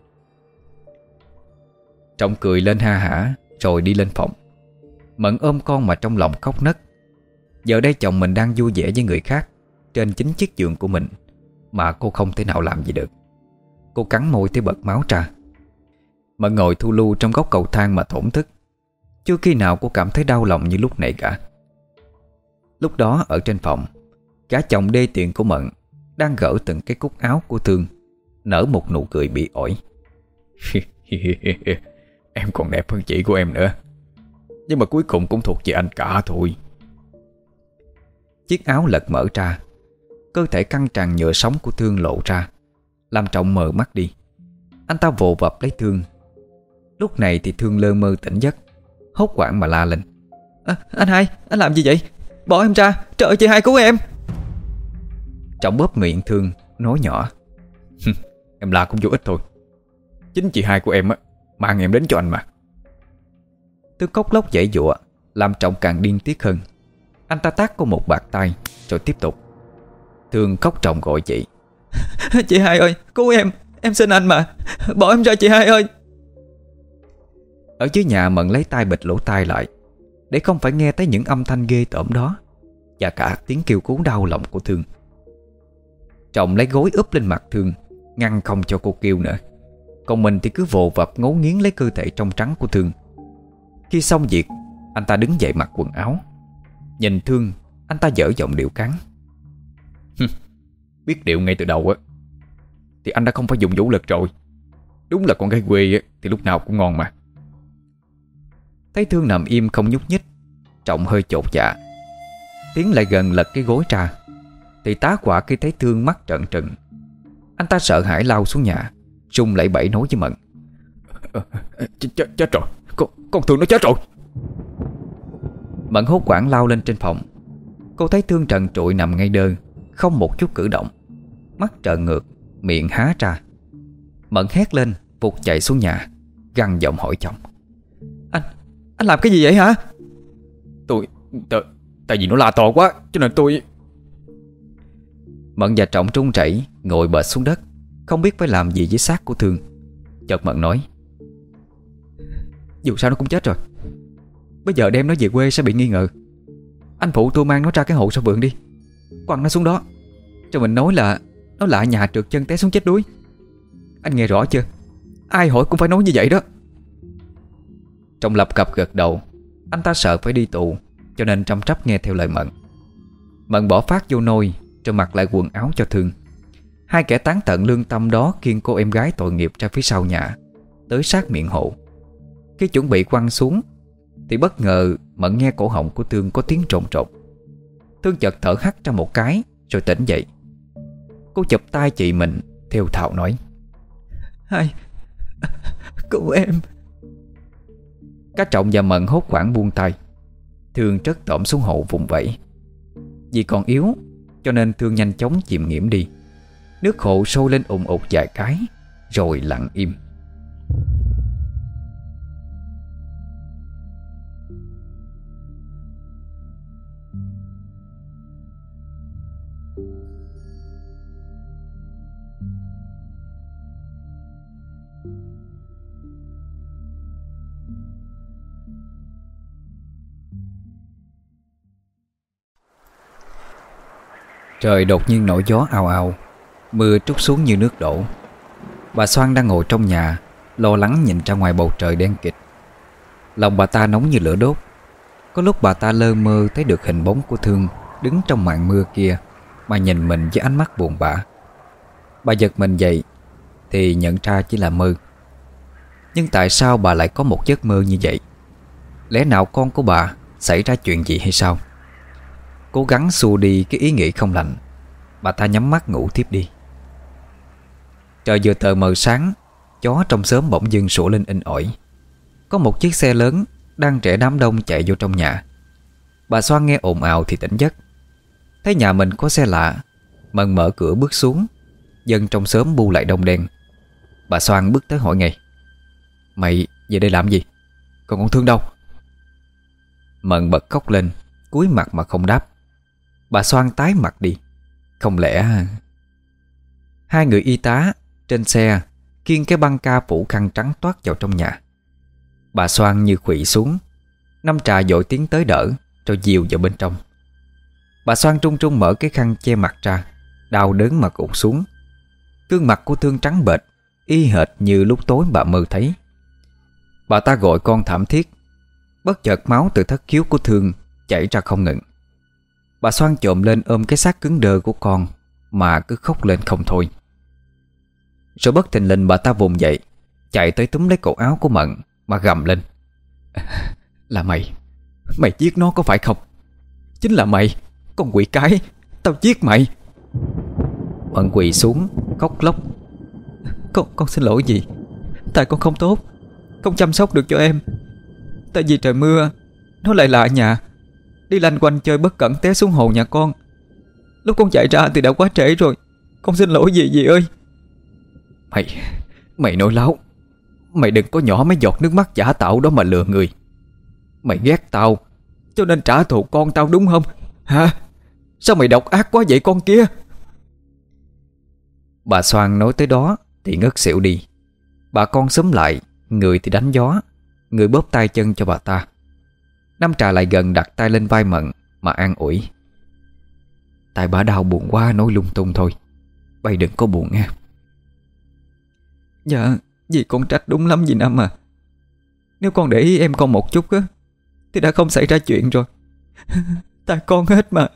Trọng cười lên ha hả rồi đi lên phòng. Mận ôm con mà trong lòng khóc nấc. Giờ đây chồng mình đang vui vẻ với người khác trên chính chiếc giường của mình, mà cô không thể nào làm gì được. Cô cắn môi tới bật máu ra. Mận ngồi thu lu trong góc cầu thang mà thổn thức. Chưa khi nào cô cảm thấy đau lòng như lúc này cả. Lúc đó ở trên phòng, cả chồng đê tiện của Mận đang gỡ từng cái cúc áo của Thương, nở một nụ cười bị ổi. Em còn đẹp hơn chị của em nữa, nhưng mà cuối cùng cũng thuộc về anh cả thôi. Chiếc áo lật mở ra, cơ thể căng tràn nhựa sống của Thương lộ ra, làm Trọng mờ mắt đi. Anh ta vồ vập lấy Thương. Lúc này thì Thương lơ mơ tỉnh giấc, hốt hoảng mà la lên: à, Anh hai, anh làm gì vậy? Bỏ em ra, trời ơi chị hai cứu em. Trọng bóp miệng Thương, nói nhỏ: Em la cũng vô ích thôi. Chính chị hai của em á mang em đến cho anh mà. Thương khóc lóc giãy giụa, làm Trọng càng điên tiết hơn. Anh ta tát cô một bạt tay rồi tiếp tục. Thương khóc Trọng gọi chị: Chị hai ơi, cứu em, em xin anh mà, bỏ em ra chị hai ơi. Ở dưới nhà Mận lấy tay bịt lỗ tai lại, để không phải nghe thấy những âm thanh ghê tởm đó và cả tiếng kêu cứu đau lòng của Thương. Trọng lấy gối úp lên mặt Thương, ngăn không cho cô kêu nữa. Còn mình thì cứ vồ vập ngấu nghiến lấy cơ thể trong trắng của Thương. Khi xong việc, anh ta đứng dậy mặc quần áo. Nhìn Thương, anh ta dở giọng điệu cắn: Biết điệu ngay từ đầu á thì anh đã không phải dùng vũ lực rồi. Đúng là con gái quê á thì lúc nào cũng ngon mà. Thấy Thương nằm im không nhúc nhích, Trọng hơi chột dạ, tiến lại gần lật cái gối ra. Thì tá quả khi thấy Thương mắt trợn trừng, anh ta sợ hãi lao xuống nhà, run lẩy bẩy nói với Mận: Chết, chết rồi, con, con Thương nó chết rồi. Mận hốt hoảng lao lên trên phòng. Cô thấy Thương trần trụi nằm ngay đơ, không một chút cử động, mắt trợn ngược, miệng há ra. Mận hét lên, vụt chạy xuống nhà, gằn giọng hỏi chồng: Anh, anh làm cái gì vậy hả? Tôi, t- tại vì nó la to quá cho nên tôi... Mận và Trọng run rẩy ngồi bệt xuống đất, không biết phải làm gì với xác của Thương. Chợt Mận nói: Dù sao nó cũng chết rồi, bây giờ đem nó về quê sẽ bị nghi ngờ. Anh phụ tôi mang nó ra cái hộ sau vườn đi, quăng nó xuống đó, cho mình nói là nó lạ nhà trượt chân té xuống chết đuối. Anh nghe rõ chưa? Ai hỏi cũng phải nói như vậy đó. Trọng lập cập gật đầu. Anh ta sợ phải đi tù, cho nên trầm trắp nghe theo lời Mận. Mận bỏ Phát vô nôi, rồi mặc lại quần áo cho Thương. Hai kẻ tán tận lương tâm đó khiêng cô em gái tội nghiệp ra phía sau nhà, tới sát miệng hộ. Khi chuẩn bị quăng xuống thì bất ngờ Mận nghe cổ họng của Thương có tiếng trồn trột. Thương chợt thở hắt ra một cái rồi tỉnh dậy. Cô chụp tay chị mình, thều thào nói: Hai, cứu em. Cả Trọng và Mận hốt hoảng buông tay. Thương trớt tổm xuống hộ vùng vẫy. Vì còn yếu cho nên Thương nhanh chóng chìm nghiễm đi. Nước hộ sôi lên ùn ụt vài cái rồi lặng im. Trời đột nhiên nổi gió ào ào, mưa trút xuống như nước đổ. Bà Xoan đang ngồi trong nhà, lo lắng nhìn ra ngoài bầu trời đen kịt. Lòng bà ta nóng như lửa đốt. Có lúc bà ta lơ mơ thấy được hình bóng của Thương đứng trong màn mưa kia mà nhìn mình với ánh mắt buồn bã. Bà giật mình dậy thì nhận ra chỉ là mơ. Nhưng tại sao bà lại có một giấc mơ như vậy? Lẽ nào con của bà xảy ra chuyện gì hay sao? Cố gắng xua đi cái ý nghĩ không lành, bà ta nhắm mắt ngủ tiếp đi. Trời vừa tờ mờ sáng, chó trong xóm bỗng dưng sủa lên inh ỏi. Có một chiếc xe lớn đang rẽ đám đông chạy vô trong nhà. Bà Xoan nghe ồn ào thì tỉnh giấc. Thấy nhà mình có xe lạ, Mận mở cửa bước xuống. Dân trong xóm bu lại đông đen. Bà Xoan bước tới hỏi ngay: "Mày về đây làm gì? Còn con Thương đâu?" Mận bật khóc lên, cúi mặt mà không đáp. Bà Xoan tái mặt đi. Không lẽ... Hai người y tá trên xe khiêng cái băng ca phủ khăn trắng toát vào trong nhà. Bà Xoan như khuỵu xuống. Năm Trà vội tiến tới đỡ, rồi dìu vào bên trong. Bà Xoan trung trung mở cái khăn che mặt ra, đau đớn mà gục xuống. Gương mặt của Thương trắng bệch, y hệt như lúc tối bà mơ thấy. Bà ta gọi con thảm thiết. Bất chợt máu từ thất khiếu của Thương chảy ra không ngừng. Bà Xoan chồm lên ôm cái xác cứng đơ của con mà cứ khóc lên không thôi. Rồi bất thình lình bà ta vùng dậy, chạy tới túm lấy cổ áo của Mận mà gầm lên: "Là mày, mày giết nó có phải không? Chính là mày, con quỷ cái, tao giết mày." Mận quỳ xuống khóc lóc: Con, con xin lỗi dì. Tại con không tốt, không chăm sóc được cho em. Tại vì trời mưa, nó lại lạ nhà, đi lanh quanh chơi bất cẩn té xuống hồ nhà con. Lúc con chạy ra thì đã quá trễ rồi. Con xin lỗi dì, dì ơi. Mày, mày nói láo. Mày đừng có nhỏ mấy giọt nước mắt giả tạo đó mà lừa người. Mày ghét tao cho nên trả thù con tao đúng không? Hả? Sao mày độc ác quá vậy con kia? Bà Xoan nói tới đó thì ngất xỉu đi. Bà con xúm lại, người thì đánh gió, người bóp tay chân cho bà ta. Năm Trà lại gần đặt tay lên vai Mận mà an ủi: "Tại bà đau buồn quá nói lung tung thôi, bay đừng có buồn nha." "Dạ, dì con trách đúng lắm dì Năm à. Nếu con để ý em con một chút á thì đã không xảy ra chuyện rồi. Tại con hết mà."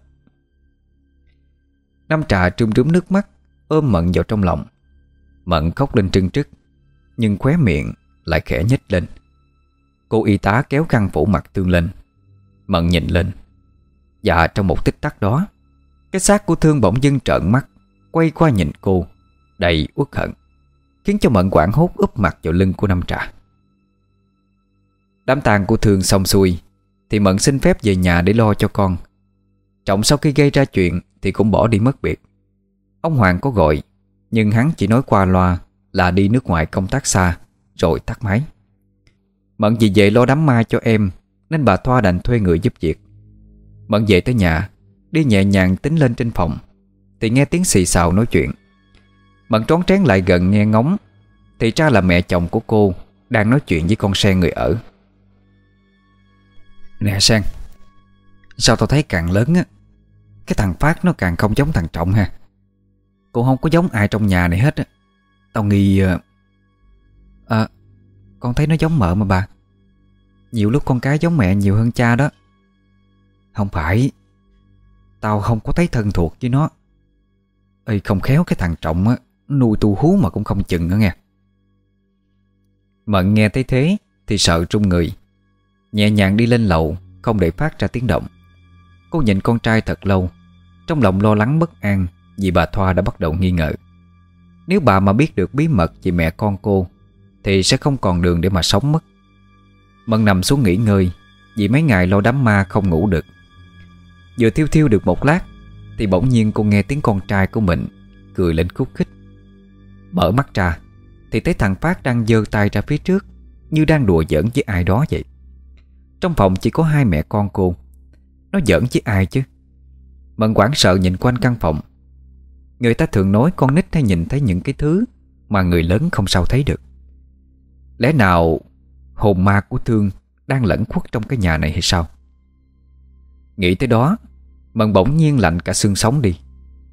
Năm Trà trùm trúm nước mắt, ôm Mận vào trong lòng. Mận khóc lên trưng trức, nhưng khóe miệng lại khẽ nhếch lên. Cô y tá kéo khăn phủ mặt Thương lên. Mận nhìn lên. Và trong một tích tắc đó, cái xác của Thương bỗng dưng trợn mắt, quay qua nhìn cô đầy uất hận, khiến cho Mận hoảng hốt úp mặt vào lưng của Năm Trà. Đám tang của Thương xong xuôi thì Mận xin phép về nhà để lo cho con. Trọng sau khi gây ra chuyện thì cũng bỏ đi mất biệt. Ông Hoàng có gọi, nhưng hắn chỉ nói qua loa là đi nước ngoài công tác xa, rồi tắt máy. Mận vì về lo đám ma cho em nên bà Thoa đành thuê người giúp việc. Mận về tới nhà, đi nhẹ nhàng tính lên trên phòng thì nghe tiếng xì xào nói chuyện. Mận trón trén lại gần nghe ngóng thì ra là mẹ chồng của cô đang nói chuyện với con Sen người ở. "Nè Sen, sao tao thấy càng lớn á, cái thằng Phát nó càng không giống thằng Trọng ha. Cô không có giống ai trong nhà này hết á. Tao nghi... À, con thấy nó giống mợ mà bà. Nhiều lúc con cái giống mẹ nhiều hơn cha đó." "Không phải, tao không có thấy thân thuộc với nó. Ê, không khéo cái thằng Trọng á nuôi tu hú mà cũng không chừng nữa nghe." Mận nghe thấy thế thì sợ run người, nhẹ nhàng đi lên lầu, không để phát ra tiếng động. Cô nhìn con trai thật lâu, trong lòng lo lắng bất an vì bà Thoa đã bắt đầu nghi ngờ. Nếu bà mà biết được bí mật về mẹ con cô thì sẽ không còn đường để mà sống mất. Mận nằm xuống nghỉ ngơi vì mấy ngày lo đám ma không ngủ được. Vừa thiêu thiêu được một lát thì bỗng nhiên cô nghe tiếng con trai của mình cười lên khúc khích. Mở mắt ra thì thấy thằng Phát đang giơ tay ra phía trước, như đang đùa giỡn với ai đó vậy. Trong phòng chỉ có hai mẹ con cô. Nó giỡn với ai chứ? Mận hoảng sợ nhìn quanh căn phòng. Người ta thường nói con nít hay nhìn thấy những cái thứ mà người lớn không sao thấy được. Lẽ nào hồn ma của Thương đang lẩn khuất trong cái nhà này hay sao? Nghĩ tới đó, Mận bỗng nhiên lạnh cả xương sống đi.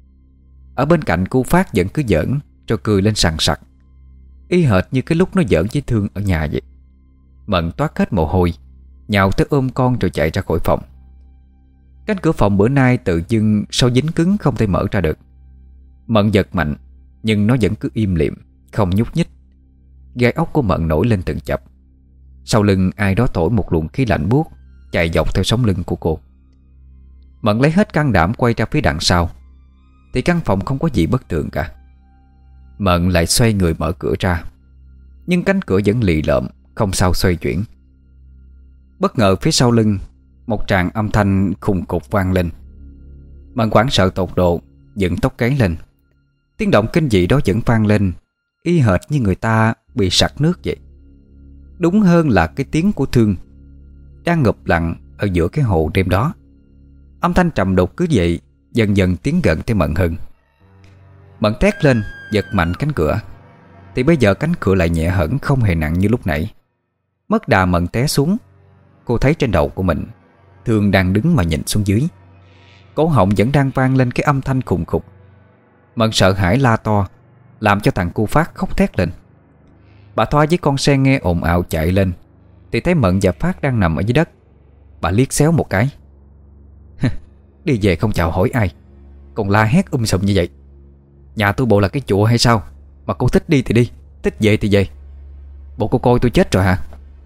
Ở bên cạnh cô Phát vẫn cứ giỡn rồi cười lên sằng sặc, y hệt như cái lúc nó giỡn với Thương ở nhà vậy. Mận toát hết mồ hôi, nhào tới ôm con rồi chạy ra khỏi phòng. Cánh cửa phòng bữa nay tự dưng sao dính cứng không thể mở ra được. Mận giật mạnh, nhưng nó vẫn cứ im lìm, không nhúc nhích. Gai ốc của Mận nổi lên từng chập. Sau lưng ai đó thổi một luồng khí lạnh buốt chạy dọc theo sống lưng của cô. Mận lấy hết can đảm quay ra phía đằng sau, thì căn phòng không có gì bất thường cả. Mận lại xoay người mở cửa ra, nhưng cánh cửa vẫn lì lợm, không sao xoay chuyển. Bất ngờ phía sau lưng một tràng âm thanh khùng cục vang lên. Mận hoảng sợ tột độ, dựng tóc gáy lên. Tiếng động kinh dị đó vẫn vang lên, y hệt như người ta bị sặc nước vậy. Đúng hơn là cái tiếng của Thương đang ngụp lặng ở giữa cái hồ đêm đó. Âm thanh trầm đục cứ vậy dần dần tiến gần tới Mận hơn. Mận thét lên, giật mạnh cánh cửa, thì bây giờ cánh cửa lại nhẹ hẳn, không hề nặng như lúc nãy. Mất đà Mận té xuống. Cô thấy trên đầu của mình Thương đang đứng mà nhìn xuống dưới. Cổ họng vẫn đang vang lên cái âm thanh khùng khục. Mận sợ hãi la to, làm cho thằng cu Phát khóc thét lên. Bà Thoa với con Sen nghe ồn ào chạy lên, thì thấy Mận và Phát đang nằm ở dưới đất. Bà liếc xéo một cái. Đi về không chào hỏi ai, còn la hét um sùm như vậy. Nhà tôi bộ là cái chùa hay sao mà cô thích đi thì đi, thích về thì về. Bộ cô coi tôi chết rồi hả?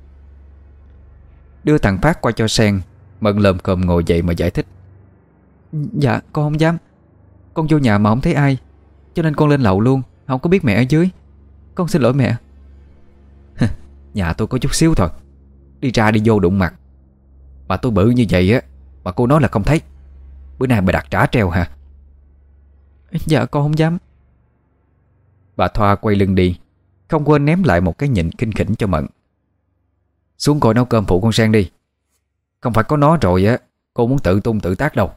Đưa thằng Phát qua cho Sen. Mận lồm cồm ngồi dậy mà giải thích. Dạ con không dám. Con vô nhà mà không thấy ai, cho nên con lên lầu luôn, không có biết mẹ ở dưới. Con xin lỗi mẹ. Nhà tôi có chút xíu thôi, đi ra đi vô đụng mặt. Mà tôi bự như vậy á mà cô nói là không thấy. Bữa nay bà đặt trả treo hả? Dạ con không dám. Bà Thoa quay lưng đi, không quên ném lại một cái nhìn kinh khỉnh cho Mận. Xuống coi nấu cơm phụ con Sen đi. Không phải có nó rồi á, cô muốn tự tung tự tác đâu.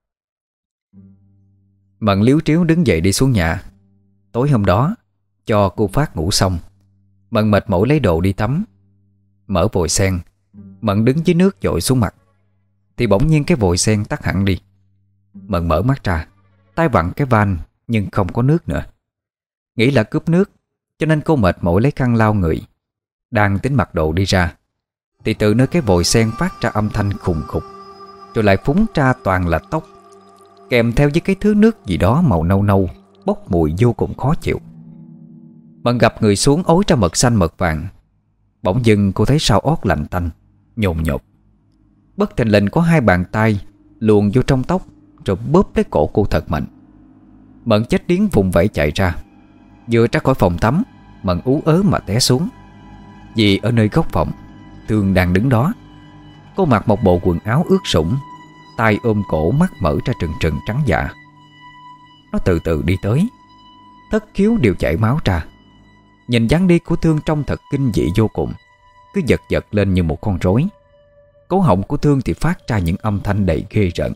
Mận liếu tríu đứng dậy đi xuống nhà. Tối hôm đó cho cô Phát ngủ xong, Mận mệt mỏi lấy đồ đi tắm. Mở vòi sen, Mận đứng dưới nước dội xuống mặt, thì bỗng nhiên cái vòi sen tắt hẳn đi. Mận mở mắt ra, tay vặn cái van nhưng không có nước nữa. Nghĩ là cướp nước, cho nên cô mệt mỏi lấy khăn lau người. Đang tính mặc đồ đi ra, thì từ nơi cái vòi sen phát ra âm thanh khùng khục, rồi lại phúng ra toàn là tóc, kèm theo với cái thứ nước gì đó màu nâu nâu, bốc mùi vô cùng khó chịu. Mận gặp người xuống ối ra mật xanh mật vàng. Bỗng dưng cô thấy sau ót lạnh tanh, nhồn nhột. Bất thình lình có hai bàn tay luồn vô trong tóc, rồi bóp lấy cổ cô thật mạnh. Mận chết điếng vùng vẫy chạy ra. Vừa ra khỏi phòng tắm, Mận ú ớ mà té xuống. Vì ở nơi góc phòng, Thương đang đứng đó. Cô mặc một bộ quần áo ướt sũng, tay ôm cổ, mắt mở ra trừng trừng trắng dạ. Nó từ từ đi tới, thất khiếu đều chảy máu ra. Nhìn dáng đi của Thương trông thật kinh dị vô cùng, cứ giật giật lên như một con rối. Cổ họng của Thương thì phát ra những âm thanh đầy ghê rợn.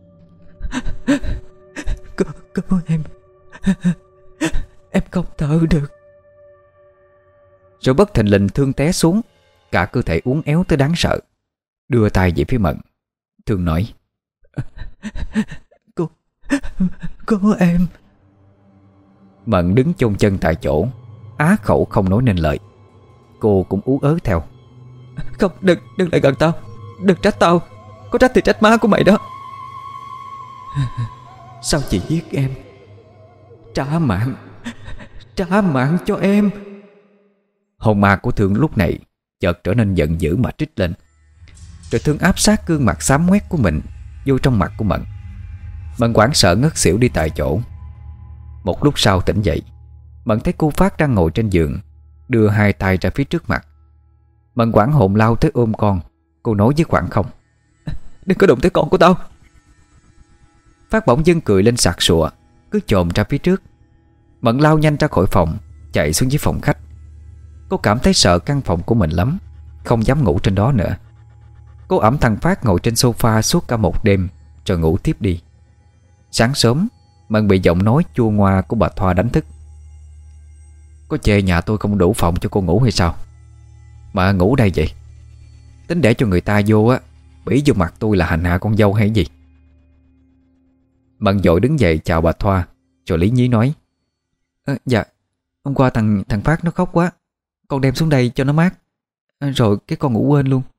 Cứu, cứu em. Em không thở được. Rồi bất thình lình Thương té xuống, cả cơ thể uốn éo tới đáng sợ. Đưa tay về phía Mận. Thương nói: Cô, cô em. Mận đứng chôn chân tại chỗ, á khẩu không nói nên lời. Cô cũng ú ớ theo: Không, đừng, đừng lại gần tao. Đừng trách tao. Có trách thì trách má của mày đó. Sao chị giết em? Trả mạng. Trả mạng cho em. Hồn ma của Thương lúc này chợt trở nên giận dữ mà trích lên. Rồi Thương áp sát gương mặt xám ngoét của mình vô trong mặt của Mận. Mận hoảng sợ ngất xỉu đi tại chỗ. Một lúc sau tỉnh dậy, Mận thấy cô Phát đang ngồi trên giường, đưa hai tay ra phía trước mặt. Mận hoảng hồn lao tới ôm con. Cô nói với khoảng không: Đừng có đụng tới con của tao. Phát bỗng dưng cười lên sặc sụa, cứ chồm ra phía trước. Mận lao nhanh ra khỏi phòng, chạy xuống dưới phòng khách. Cô cảm thấy sợ căn phòng của mình lắm, không dám ngủ trên đó nữa. Cô ẵm thằng Phát ngồi trên sofa suốt cả một đêm, rồi ngủ tiếp đi. Sáng sớm, Mận bị giọng nói chua ngoa của bà Thoa đánh thức. Có chê nhà tôi không đủ phòng cho cô ngủ hay sao mà ngủ đây vậy? Tính để cho người ta vô á, bỉ vô mặt tôi là hành hạ con dâu hay gì? Mận vội đứng dậy chào bà Thoa, Rồi lý nhí nói: à, Dạ, hôm qua thằng thằng Phát nó khóc quá, con đem xuống đây cho nó mát, à, rồi cái con ngủ quên luôn.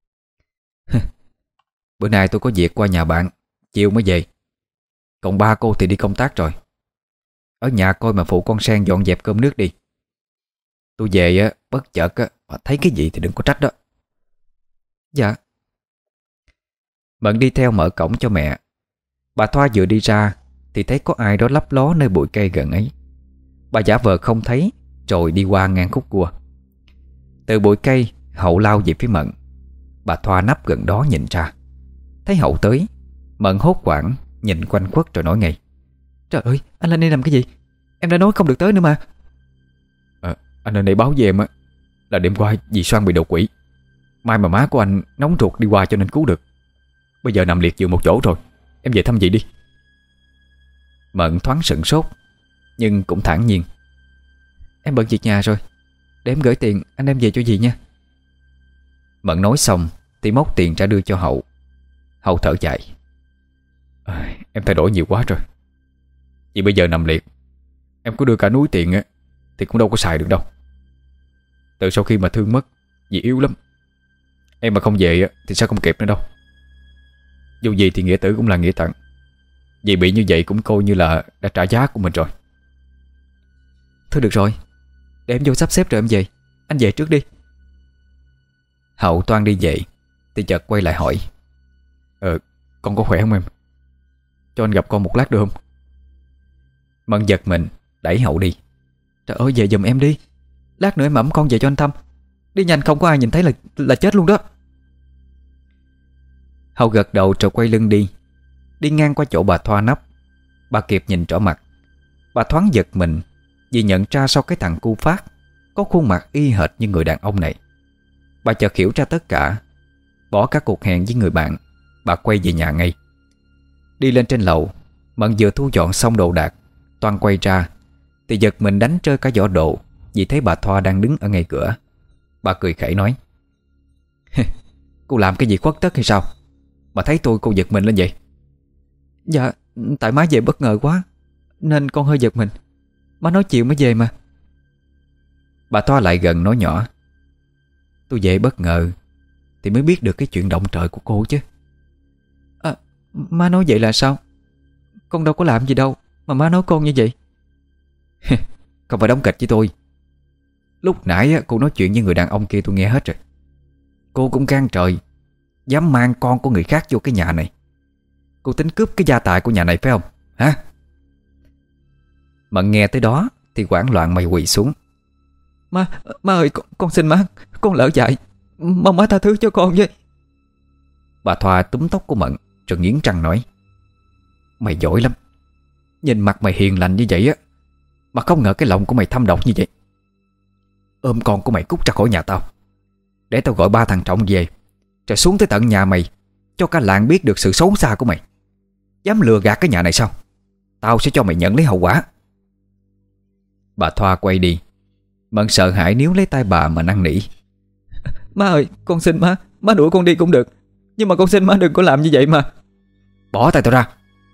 Bữa nay tôi có việc qua nhà bạn, chiều mới về. Còn ba cô thì đi công tác rồi. Ở nhà coi mà phụ con Sen dọn dẹp cơm nước đi. Tôi về á, bất chợt á, mà thấy cái gì thì đừng có trách đó. Dạ. Mận đi theo mở cổng cho mẹ. Bà Thoa vừa đi ra thì thấy có ai đó lấp ló nơi bụi cây gần ấy. Bà giả vờ không thấy, rồi đi qua ngang khúc cua. Từ bụi cây, Hậu lao về phía Mận. Bà Thoa nấp gần đó nhìn ra. Thấy Hậu tới, Mận hốt hoảng nhìn quanh quất rồi nói ngay: Trời ơi, anh lên đây làm cái gì? Em đã nói không được tới nữa mà. à, Anh lên đây báo với em á, là đêm qua dì Soan bị đột quỷ. May mà má của anh nóng ruột đi qua cho nên cứu được. Bây giờ nằm liệt giường một chỗ rồi. Em về thăm dì đi. Mận thoáng sửng sốt, nhưng cũng thản nhiên: Em bận việc nhà rồi, để em gửi tiền anh đem về cho dì nha. Mận nói xong thì móc tiền ra đưa cho Hậu. Hậu thở dài: à, Em thay đổi nhiều quá rồi. Vì bây giờ nằm liệt, em có đưa cả núi tiền á thì cũng đâu có xài được đâu. Từ sau khi mà Thương mất, dì yếu lắm. Em mà không về á thì sao không kịp nữa đâu. Dù gì thì nghĩa tử cũng là nghĩa tận. Dì bị như vậy cũng coi như là đã trả giá của mình rồi. Thôi được rồi, để em vô sắp xếp rồi em về. Anh về trước đi. Hậu toan đi về thì chợt quay lại hỏi: Ờ, con có khỏe không em? Cho anh gặp con một lát được không? Mận giật mình đẩy Hậu đi: Trời ơi, về giùm em đi. Lát nữa em ẵm con về cho anh thăm. Đi nhanh không có ai nhìn thấy là là chết luôn đó. Hậu gật đầu rồi quay lưng đi. Đi ngang qua chỗ bà Thoa nấp. Bà kịp nhìn rõ mặt. Bà thoáng giật mình vì nhận ra sau cái thằng cu Phát có khuôn mặt y hệt như người đàn ông này. Bà chợt hiểu ra tất cả. Bỏ các cuộc hẹn với người bạn, bà quay về nhà ngay. Đi lên trên lầu, Mận vừa thu dọn xong đồ đạc, toan quay ra thì giật mình đánh rơi cả giỏ đồ vì thấy bà Thoa đang đứng ở ngay cửa. Bà cười khẩy nói: Cô làm cái gì khuất tất hay sao mà thấy tôi cô giật mình lên vậy? Dạ, tại má về bất ngờ quá nên con hơi giật mình. Má nói chiều mới về mà. Bà Thoa lại gần nói nhỏ: Tôi về bất ngờ thì mới biết được cái chuyện động trời của cô chứ. À, má nói vậy là sao? Con đâu có làm gì đâu mà má nói con như vậy. Không phải đóng kịch với tôi. Lúc nãy cô nói chuyện với người đàn ông kia tôi nghe hết rồi. Cô cũng gan trời, dám mang con của người khác vô cái nhà này. Cô tính cướp cái gia tài của nhà này phải không? Hả? Mận nghe tới đó thì hoảng loạn mày quỳ xuống: Má, má ơi, con, con xin má, con lỡ dại, mong má tha thứ cho con với. Bà Thoa túm tóc của Mận rồi nghiến răng nói: Mày giỏi lắm. Nhìn mặt mày hiền lành như vậy á, mà không ngờ cái lòng của mày thâm độc như vậy. Ôm con của mày cút ra khỏi nhà tao, để tao gọi ba thằng Trọng về, rồi xuống tới tận nhà mày, cho cả làng biết được sự xấu xa của mày. Dám lừa gạt cái nhà này sao? Tao sẽ cho mày nhận lấy hậu quả. Bà Thoa quay đi. Mận sợ hãi níu lấy tay bà mà năn nỉ: Má ơi, con xin má, má đuổi con đi cũng được, nhưng mà con xin má đừng có làm như vậy mà. Bỏ tay tao ra.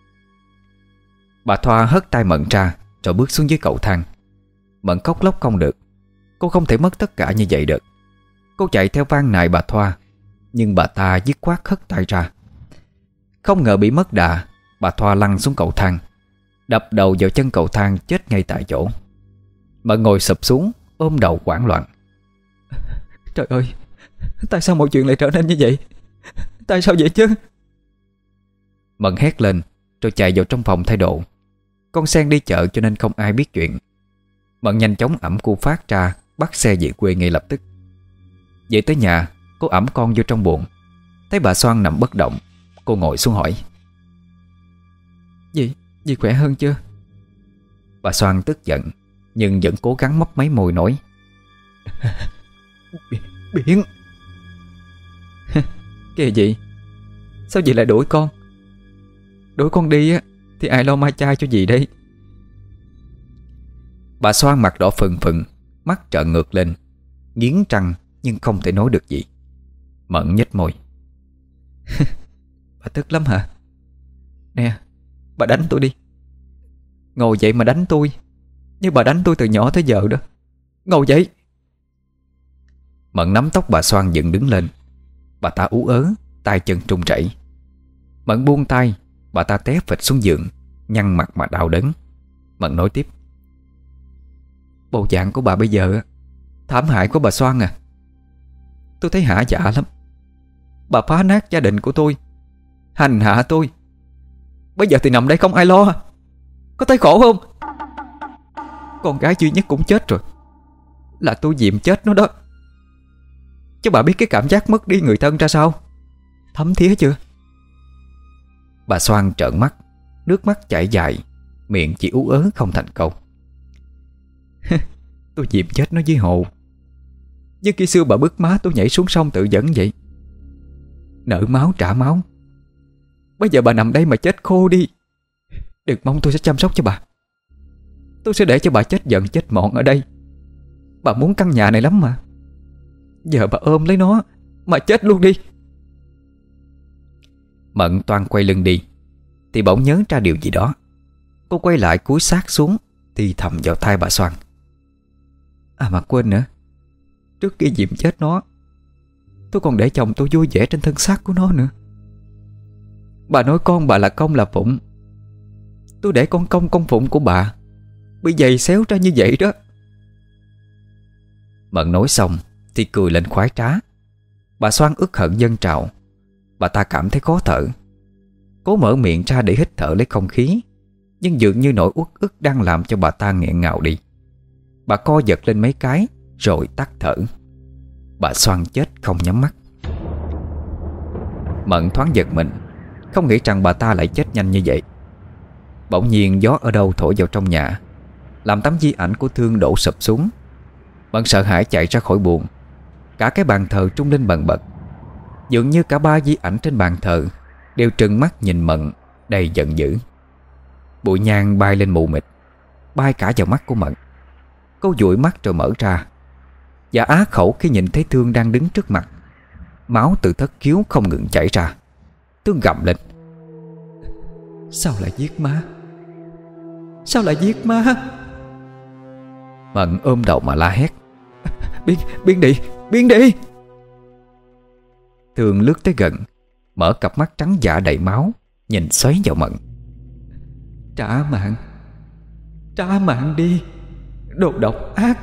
Bà Thoa hất tay Mận ra rồi bước xuống dưới cầu thang. Mận khóc lóc không được. Cô không thể mất tất cả như vậy được. Cô chạy theo van nài bà Thoa, nhưng bà ta dứt khoát hất tay ra. Không ngờ bị mất đà, bà Thoa lăn xuống cầu thang, đập đầu vào chân cầu thang chết ngay tại chỗ. Mận ngồi sụp xuống ôm đầu hoảng loạn: Trời ơi, tại sao mọi chuyện lại trở nên như vậy? Tại sao vậy chứ? Mận hét lên rồi chạy vào trong phòng thay đồ. Con Sen đi chợ cho nên không ai biết chuyện. Mận nhanh chóng ẵm cu Phát ra, bắt xe về quê ngay lập tức. Về tới nhà, cô ẵm con vô trong buồng. Thấy bà Soan nằm bất động, cô ngồi xuống hỏi: Dì, dì khỏe hơn chưa? Bà Soan tức giận nhưng vẫn cố gắng mấp máy môi nói: Biển. Kìa dì, sao dì lại đuổi con? Đuổi con đi á thì ai lo mai chay cho dì đây? Bà Soan mặt đỏ phừng phừng, mắt trợn ngược lên, nghiến răng nhưng không thể nói được gì. Mận nhếch môi: Bà tức lắm hả? Nè, bà đánh tôi đi. Ngồi dậy mà đánh tôi, như bà đánh tôi từ nhỏ tới giờ đó. Ngồi dậy. Mận nắm tóc bà Xoan dựng đứng lên. Bà ta ú ớ, tay chân trung chảy. Mận buông tay, bà ta té phịch xuống giường, nhăn mặt mà đau đớn. Mận nói tiếp: Bộ dạng của bà bây giờ thảm hại của bà Xoan à. Tôi thấy hả dạ lắm. Bà phá nát gia đình của tôi, hành hạ tôi. Bây giờ thì nằm đây không ai lo. Có thấy khổ không? Con gái duy nhất cũng chết rồi, là tôi Diệm chết nó đó. Chứ bà biết cái cảm giác mất đi người thân ra sao? Thấm thía chưa? Bà Xoan trợn mắt, nước mắt chảy dài, miệng chỉ ú ớ không thành câu. Tôi Diệm chết nó với Hồ, như khi xưa bà bứt má tôi nhảy xuống sông tự dẫn vậy. Nợ máu trả máu. Bây giờ bà nằm đây mà chết khô đi. Đừng mong tôi sẽ chăm sóc cho bà. Tôi sẽ để cho bà chết giận chết mọn ở đây. Bà muốn căn nhà này lắm mà. Giờ bà ôm lấy nó mà chết luôn đi. Mận toan quay lưng đi thì bỗng nhớ ra điều gì đó. Cô quay lại cúi sát xuống thì thầm vào tai bà Xoan: À mà quên nữa, trước khi Diệm chết nó, tôi còn để chồng tôi vui vẻ trên thân xác của nó nữa. Bà nói con bà là công là phụng, tôi để con công con phụng của bà bị giày xéo ra như vậy đó. Mận nói xong thì cười lên khoái trá. Bà Xoan ức hận dâng trào. Bà ta cảm thấy khó thở, cố mở miệng ra để hít thở lấy không khí, nhưng dường như nỗi uất ức đang làm cho bà ta nghẹn ngào đi. Bà co giật lên mấy cái rồi tắt thở. Bà Xoan chết không nhắm mắt. Mận thoáng giật mình, không nghĩ rằng bà ta lại chết nhanh như vậy. Bỗng nhiên gió ở đâu thổi vào trong nhà, làm tấm di ảnh của Thương đổ sụp xuống. Mận sợ hãi chạy ra khỏi buồng. Cả cái bàn thờ trung lên bần bật. Dường như cả ba di ảnh trên bàn thờ đều trừng mắt nhìn Mận đầy giận dữ. Bụi nhang bay lên mù mịt, bay cả vào mắt của Mận. Cô dụi mắt rồi mở ra, và á khẩu khi nhìn thấy Thương đang đứng trước mặt. Máu từ thất khiếu không ngừng chảy ra. Thương gầm lên: Sao lại giết má? Sao lại giết má? Mận ôm đầu mà la hét: Biến, biến đi, biến đi! Thương lướt tới gần, mở cặp mắt trắng dã đầy máu, nhìn xoáy vào Mận: Trả mạng, trả mạng đi, đồ độc ác!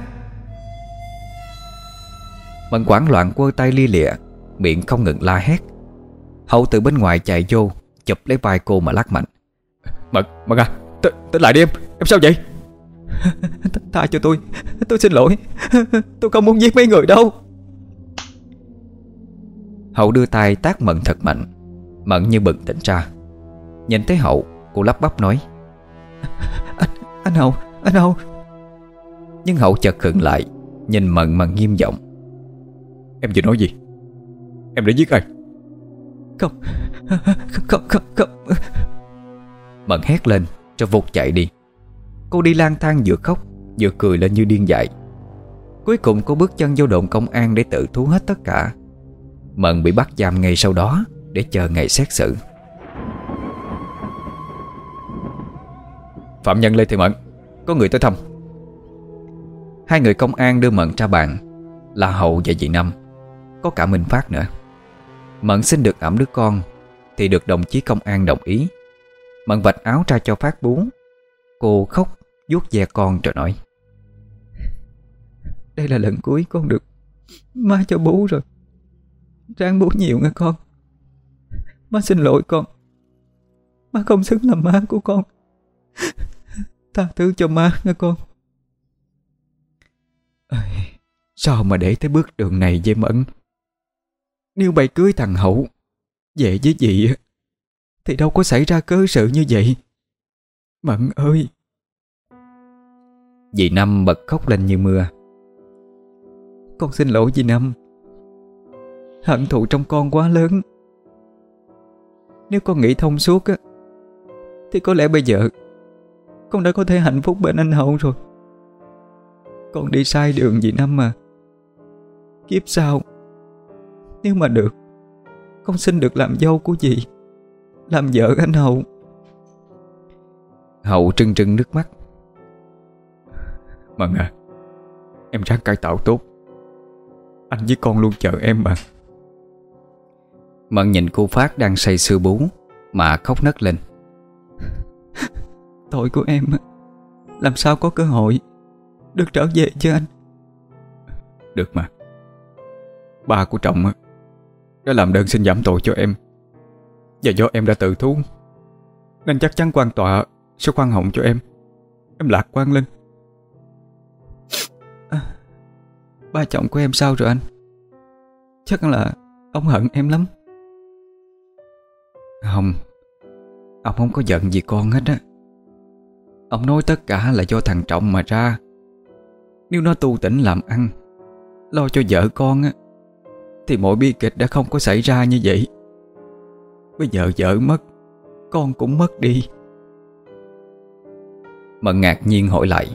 Mận hoảng loạn quơ tay lia lịa, miệng không ngừng la hét. Hậu từ bên ngoài chạy vô, chụp lấy vai cô mà lắc mạnh: Mận, Mận à, tỉnh lại đi em, em sao vậy? Tha cho tôi, tôi xin lỗi. Tôi không muốn giết mấy người đâu. Hậu đưa tay tát Mận thật mạnh. Mận như bừng tỉnh ra. Nhìn thấy Hậu, cô lắp bắp nói: Anh, anh Hậu, anh Hậu. Nhưng Hậu chợt khựng lại, nhìn Mận mà nghiêm giọng: Em vừa nói gì? Em đã giết ai? Không, không, không, không. Mận hét lên rồi vụt chạy đi. Cô đi lang thang vừa khóc vừa cười lên như điên dại. Cuối cùng cô bước chân vô đồn công an để tự thú hết tất cả. Mận bị bắt giam ngay sau đó để chờ ngày xét xử. Phạm nhân Lê Thị Mận, có người tới thăm. Hai người công an đưa Mận ra bàn, là Hậu và dì Năm, có cả Minh Phát nữa. Mận xin được ẵm đứa con thì được đồng chí công an đồng ý. Mận vạch áo ra cho Phát bú. Cô khóc vuốt ve con rồi nói: Đây là lần cuối con được má cho bú rồi, ráng bú nhiều nghe con. Má xin lỗi con, má không xứng làm má của con. Tha thứ cho má nghe con. Sao mà để tới bước đường này vậy Mận? Nếu bày cưới thằng Hậu về với dì thì đâu có xảy ra cớ sự như vậy. Mận ơi! Dì Năm bật khóc lên như mưa. Con xin lỗi dì Năm. Hận thù trong con quá lớn. Nếu con nghĩ thông suốt á thì có lẽ bây giờ con đã có thể hạnh phúc bên anh Hậu rồi. Con đi sai đường dì Năm mà. Kiếp sau nếu mà được, con xin được làm dâu của dì, làm vợ anh Hậu. Hậu trưng trưng nước mắt. Mận à, em ráng cải tạo tốt. Anh với con luôn chờ em mà. Mận nhìn cô Phát đang say sưa bú mà khóc nấc lên. Tội của em làm sao có cơ hội được trở về chứ anh. Được mà. Ba của Trọng đã làm đơn xin giảm tội cho em, và do em đã tự thú nên chắc chắn quan tòa sẽ khoan hồng cho em. Em lạc quan lên. À, ba chồng của em sao rồi anh? Chắc là ông hận em lắm. Không, ông không có giận gì con hết á. Ông nói tất cả là do thằng Trọng mà ra. Nếu nó tu tỉnh làm ăn, lo cho vợ con á, thì mọi bi kịch đã không có xảy ra như vậy. Bây giờ vợ mất, con cũng mất đi. Mận ngạc nhiên hỏi lại.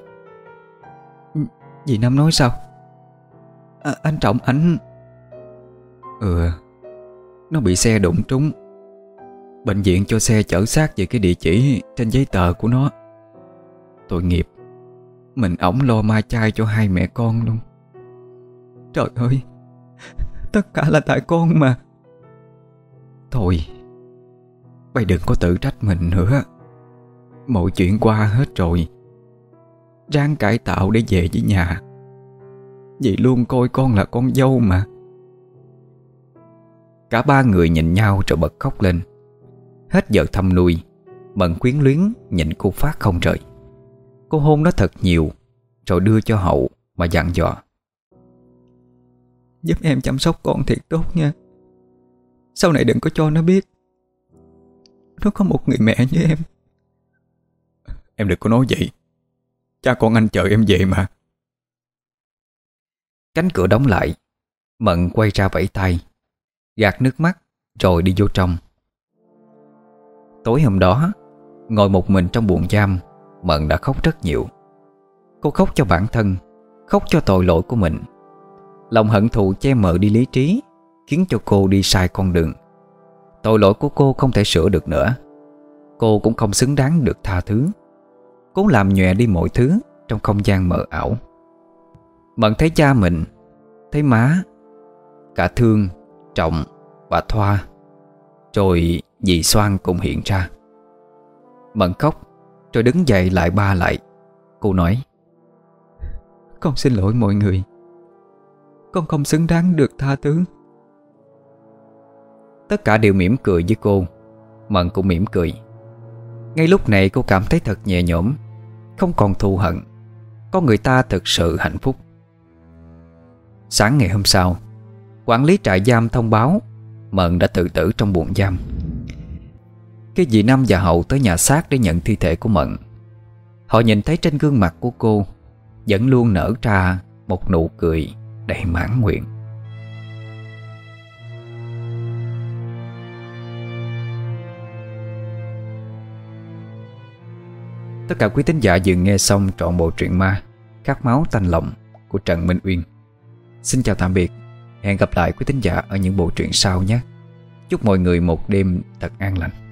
Dì Năm nói sao? À, anh Trọng anh... Ừ, nó bị xe đụng trúng. Bệnh viện cho xe chở xác về cái địa chỉ trên giấy tờ của nó. Tội nghiệp, mình ổng lo ma chay cho hai mẹ con luôn. Trời ơi, tất cả là tại con mà. Thôi, bây đừng có tự trách mình nữa. Mọi chuyện qua hết rồi. Ráng cải tạo để về với nhà. Dì luôn coi con là con dâu mà. Cả ba người nhìn nhau rồi bật khóc lên. Hết giờ thăm nuôi, Mận quyến luyến nhìn cô Phát không rời. Cô hôn nó thật nhiều, rồi đưa cho Hậu mà dặn dò. Giúp em chăm sóc con thiệt tốt nha. Sau này đừng có cho nó biết nó có một người mẹ như em. Em đừng có nói vậy. Cha con anh chờ em về mà. Cánh cửa đóng lại, Mận quay ra vẫy tay, gạt nước mắt rồi đi vô trong. Tối hôm đó, ngồi một mình trong buồng giam, Mận đã khóc rất nhiều. Cô khóc cho bản thân, khóc cho tội lỗi của mình. Lòng hận thù che mờ đi lý trí, khiến cho cô đi sai con đường. Tội lỗi của cô không thể sửa được nữa. Cô cũng không xứng đáng được tha thứ. Cố làm nhòe đi mọi thứ trong không gian mờ ảo. Mận thấy cha mình, thấy má, cả Thương, Trọng và Thoa, rồi dì Xoan cùng hiện ra. Mận khóc rồi đứng dậy lại ba lại. Cô nói: Con xin lỗi mọi người. Con không xứng đáng được tha thứ. Tất cả đều mỉm cười với cô. Mận cũng mỉm cười. Ngay lúc này cô cảm thấy thật nhẹ nhõm, không còn thù hận. Có người ta thực sự hạnh phúc. Sáng ngày hôm sau, quản lý trại giam thông báo Mận đã tự tử trong buồng giam. Khi dì Năm và Hậu tới nhà xác để nhận thi thể của Mận, họ nhìn thấy trên gương mặt của cô vẫn luôn nở ra một nụ cười đầy mãn nguyện. Tất cả quý thính giả vừa nghe xong trọn bộ truyện ma Khát máu tanh lòng của Trần Minh Uyên. Xin chào tạm biệt. Hẹn gặp lại quý thính giả ở những bộ truyện sau nhé. Chúc mọi người một đêm thật an lành.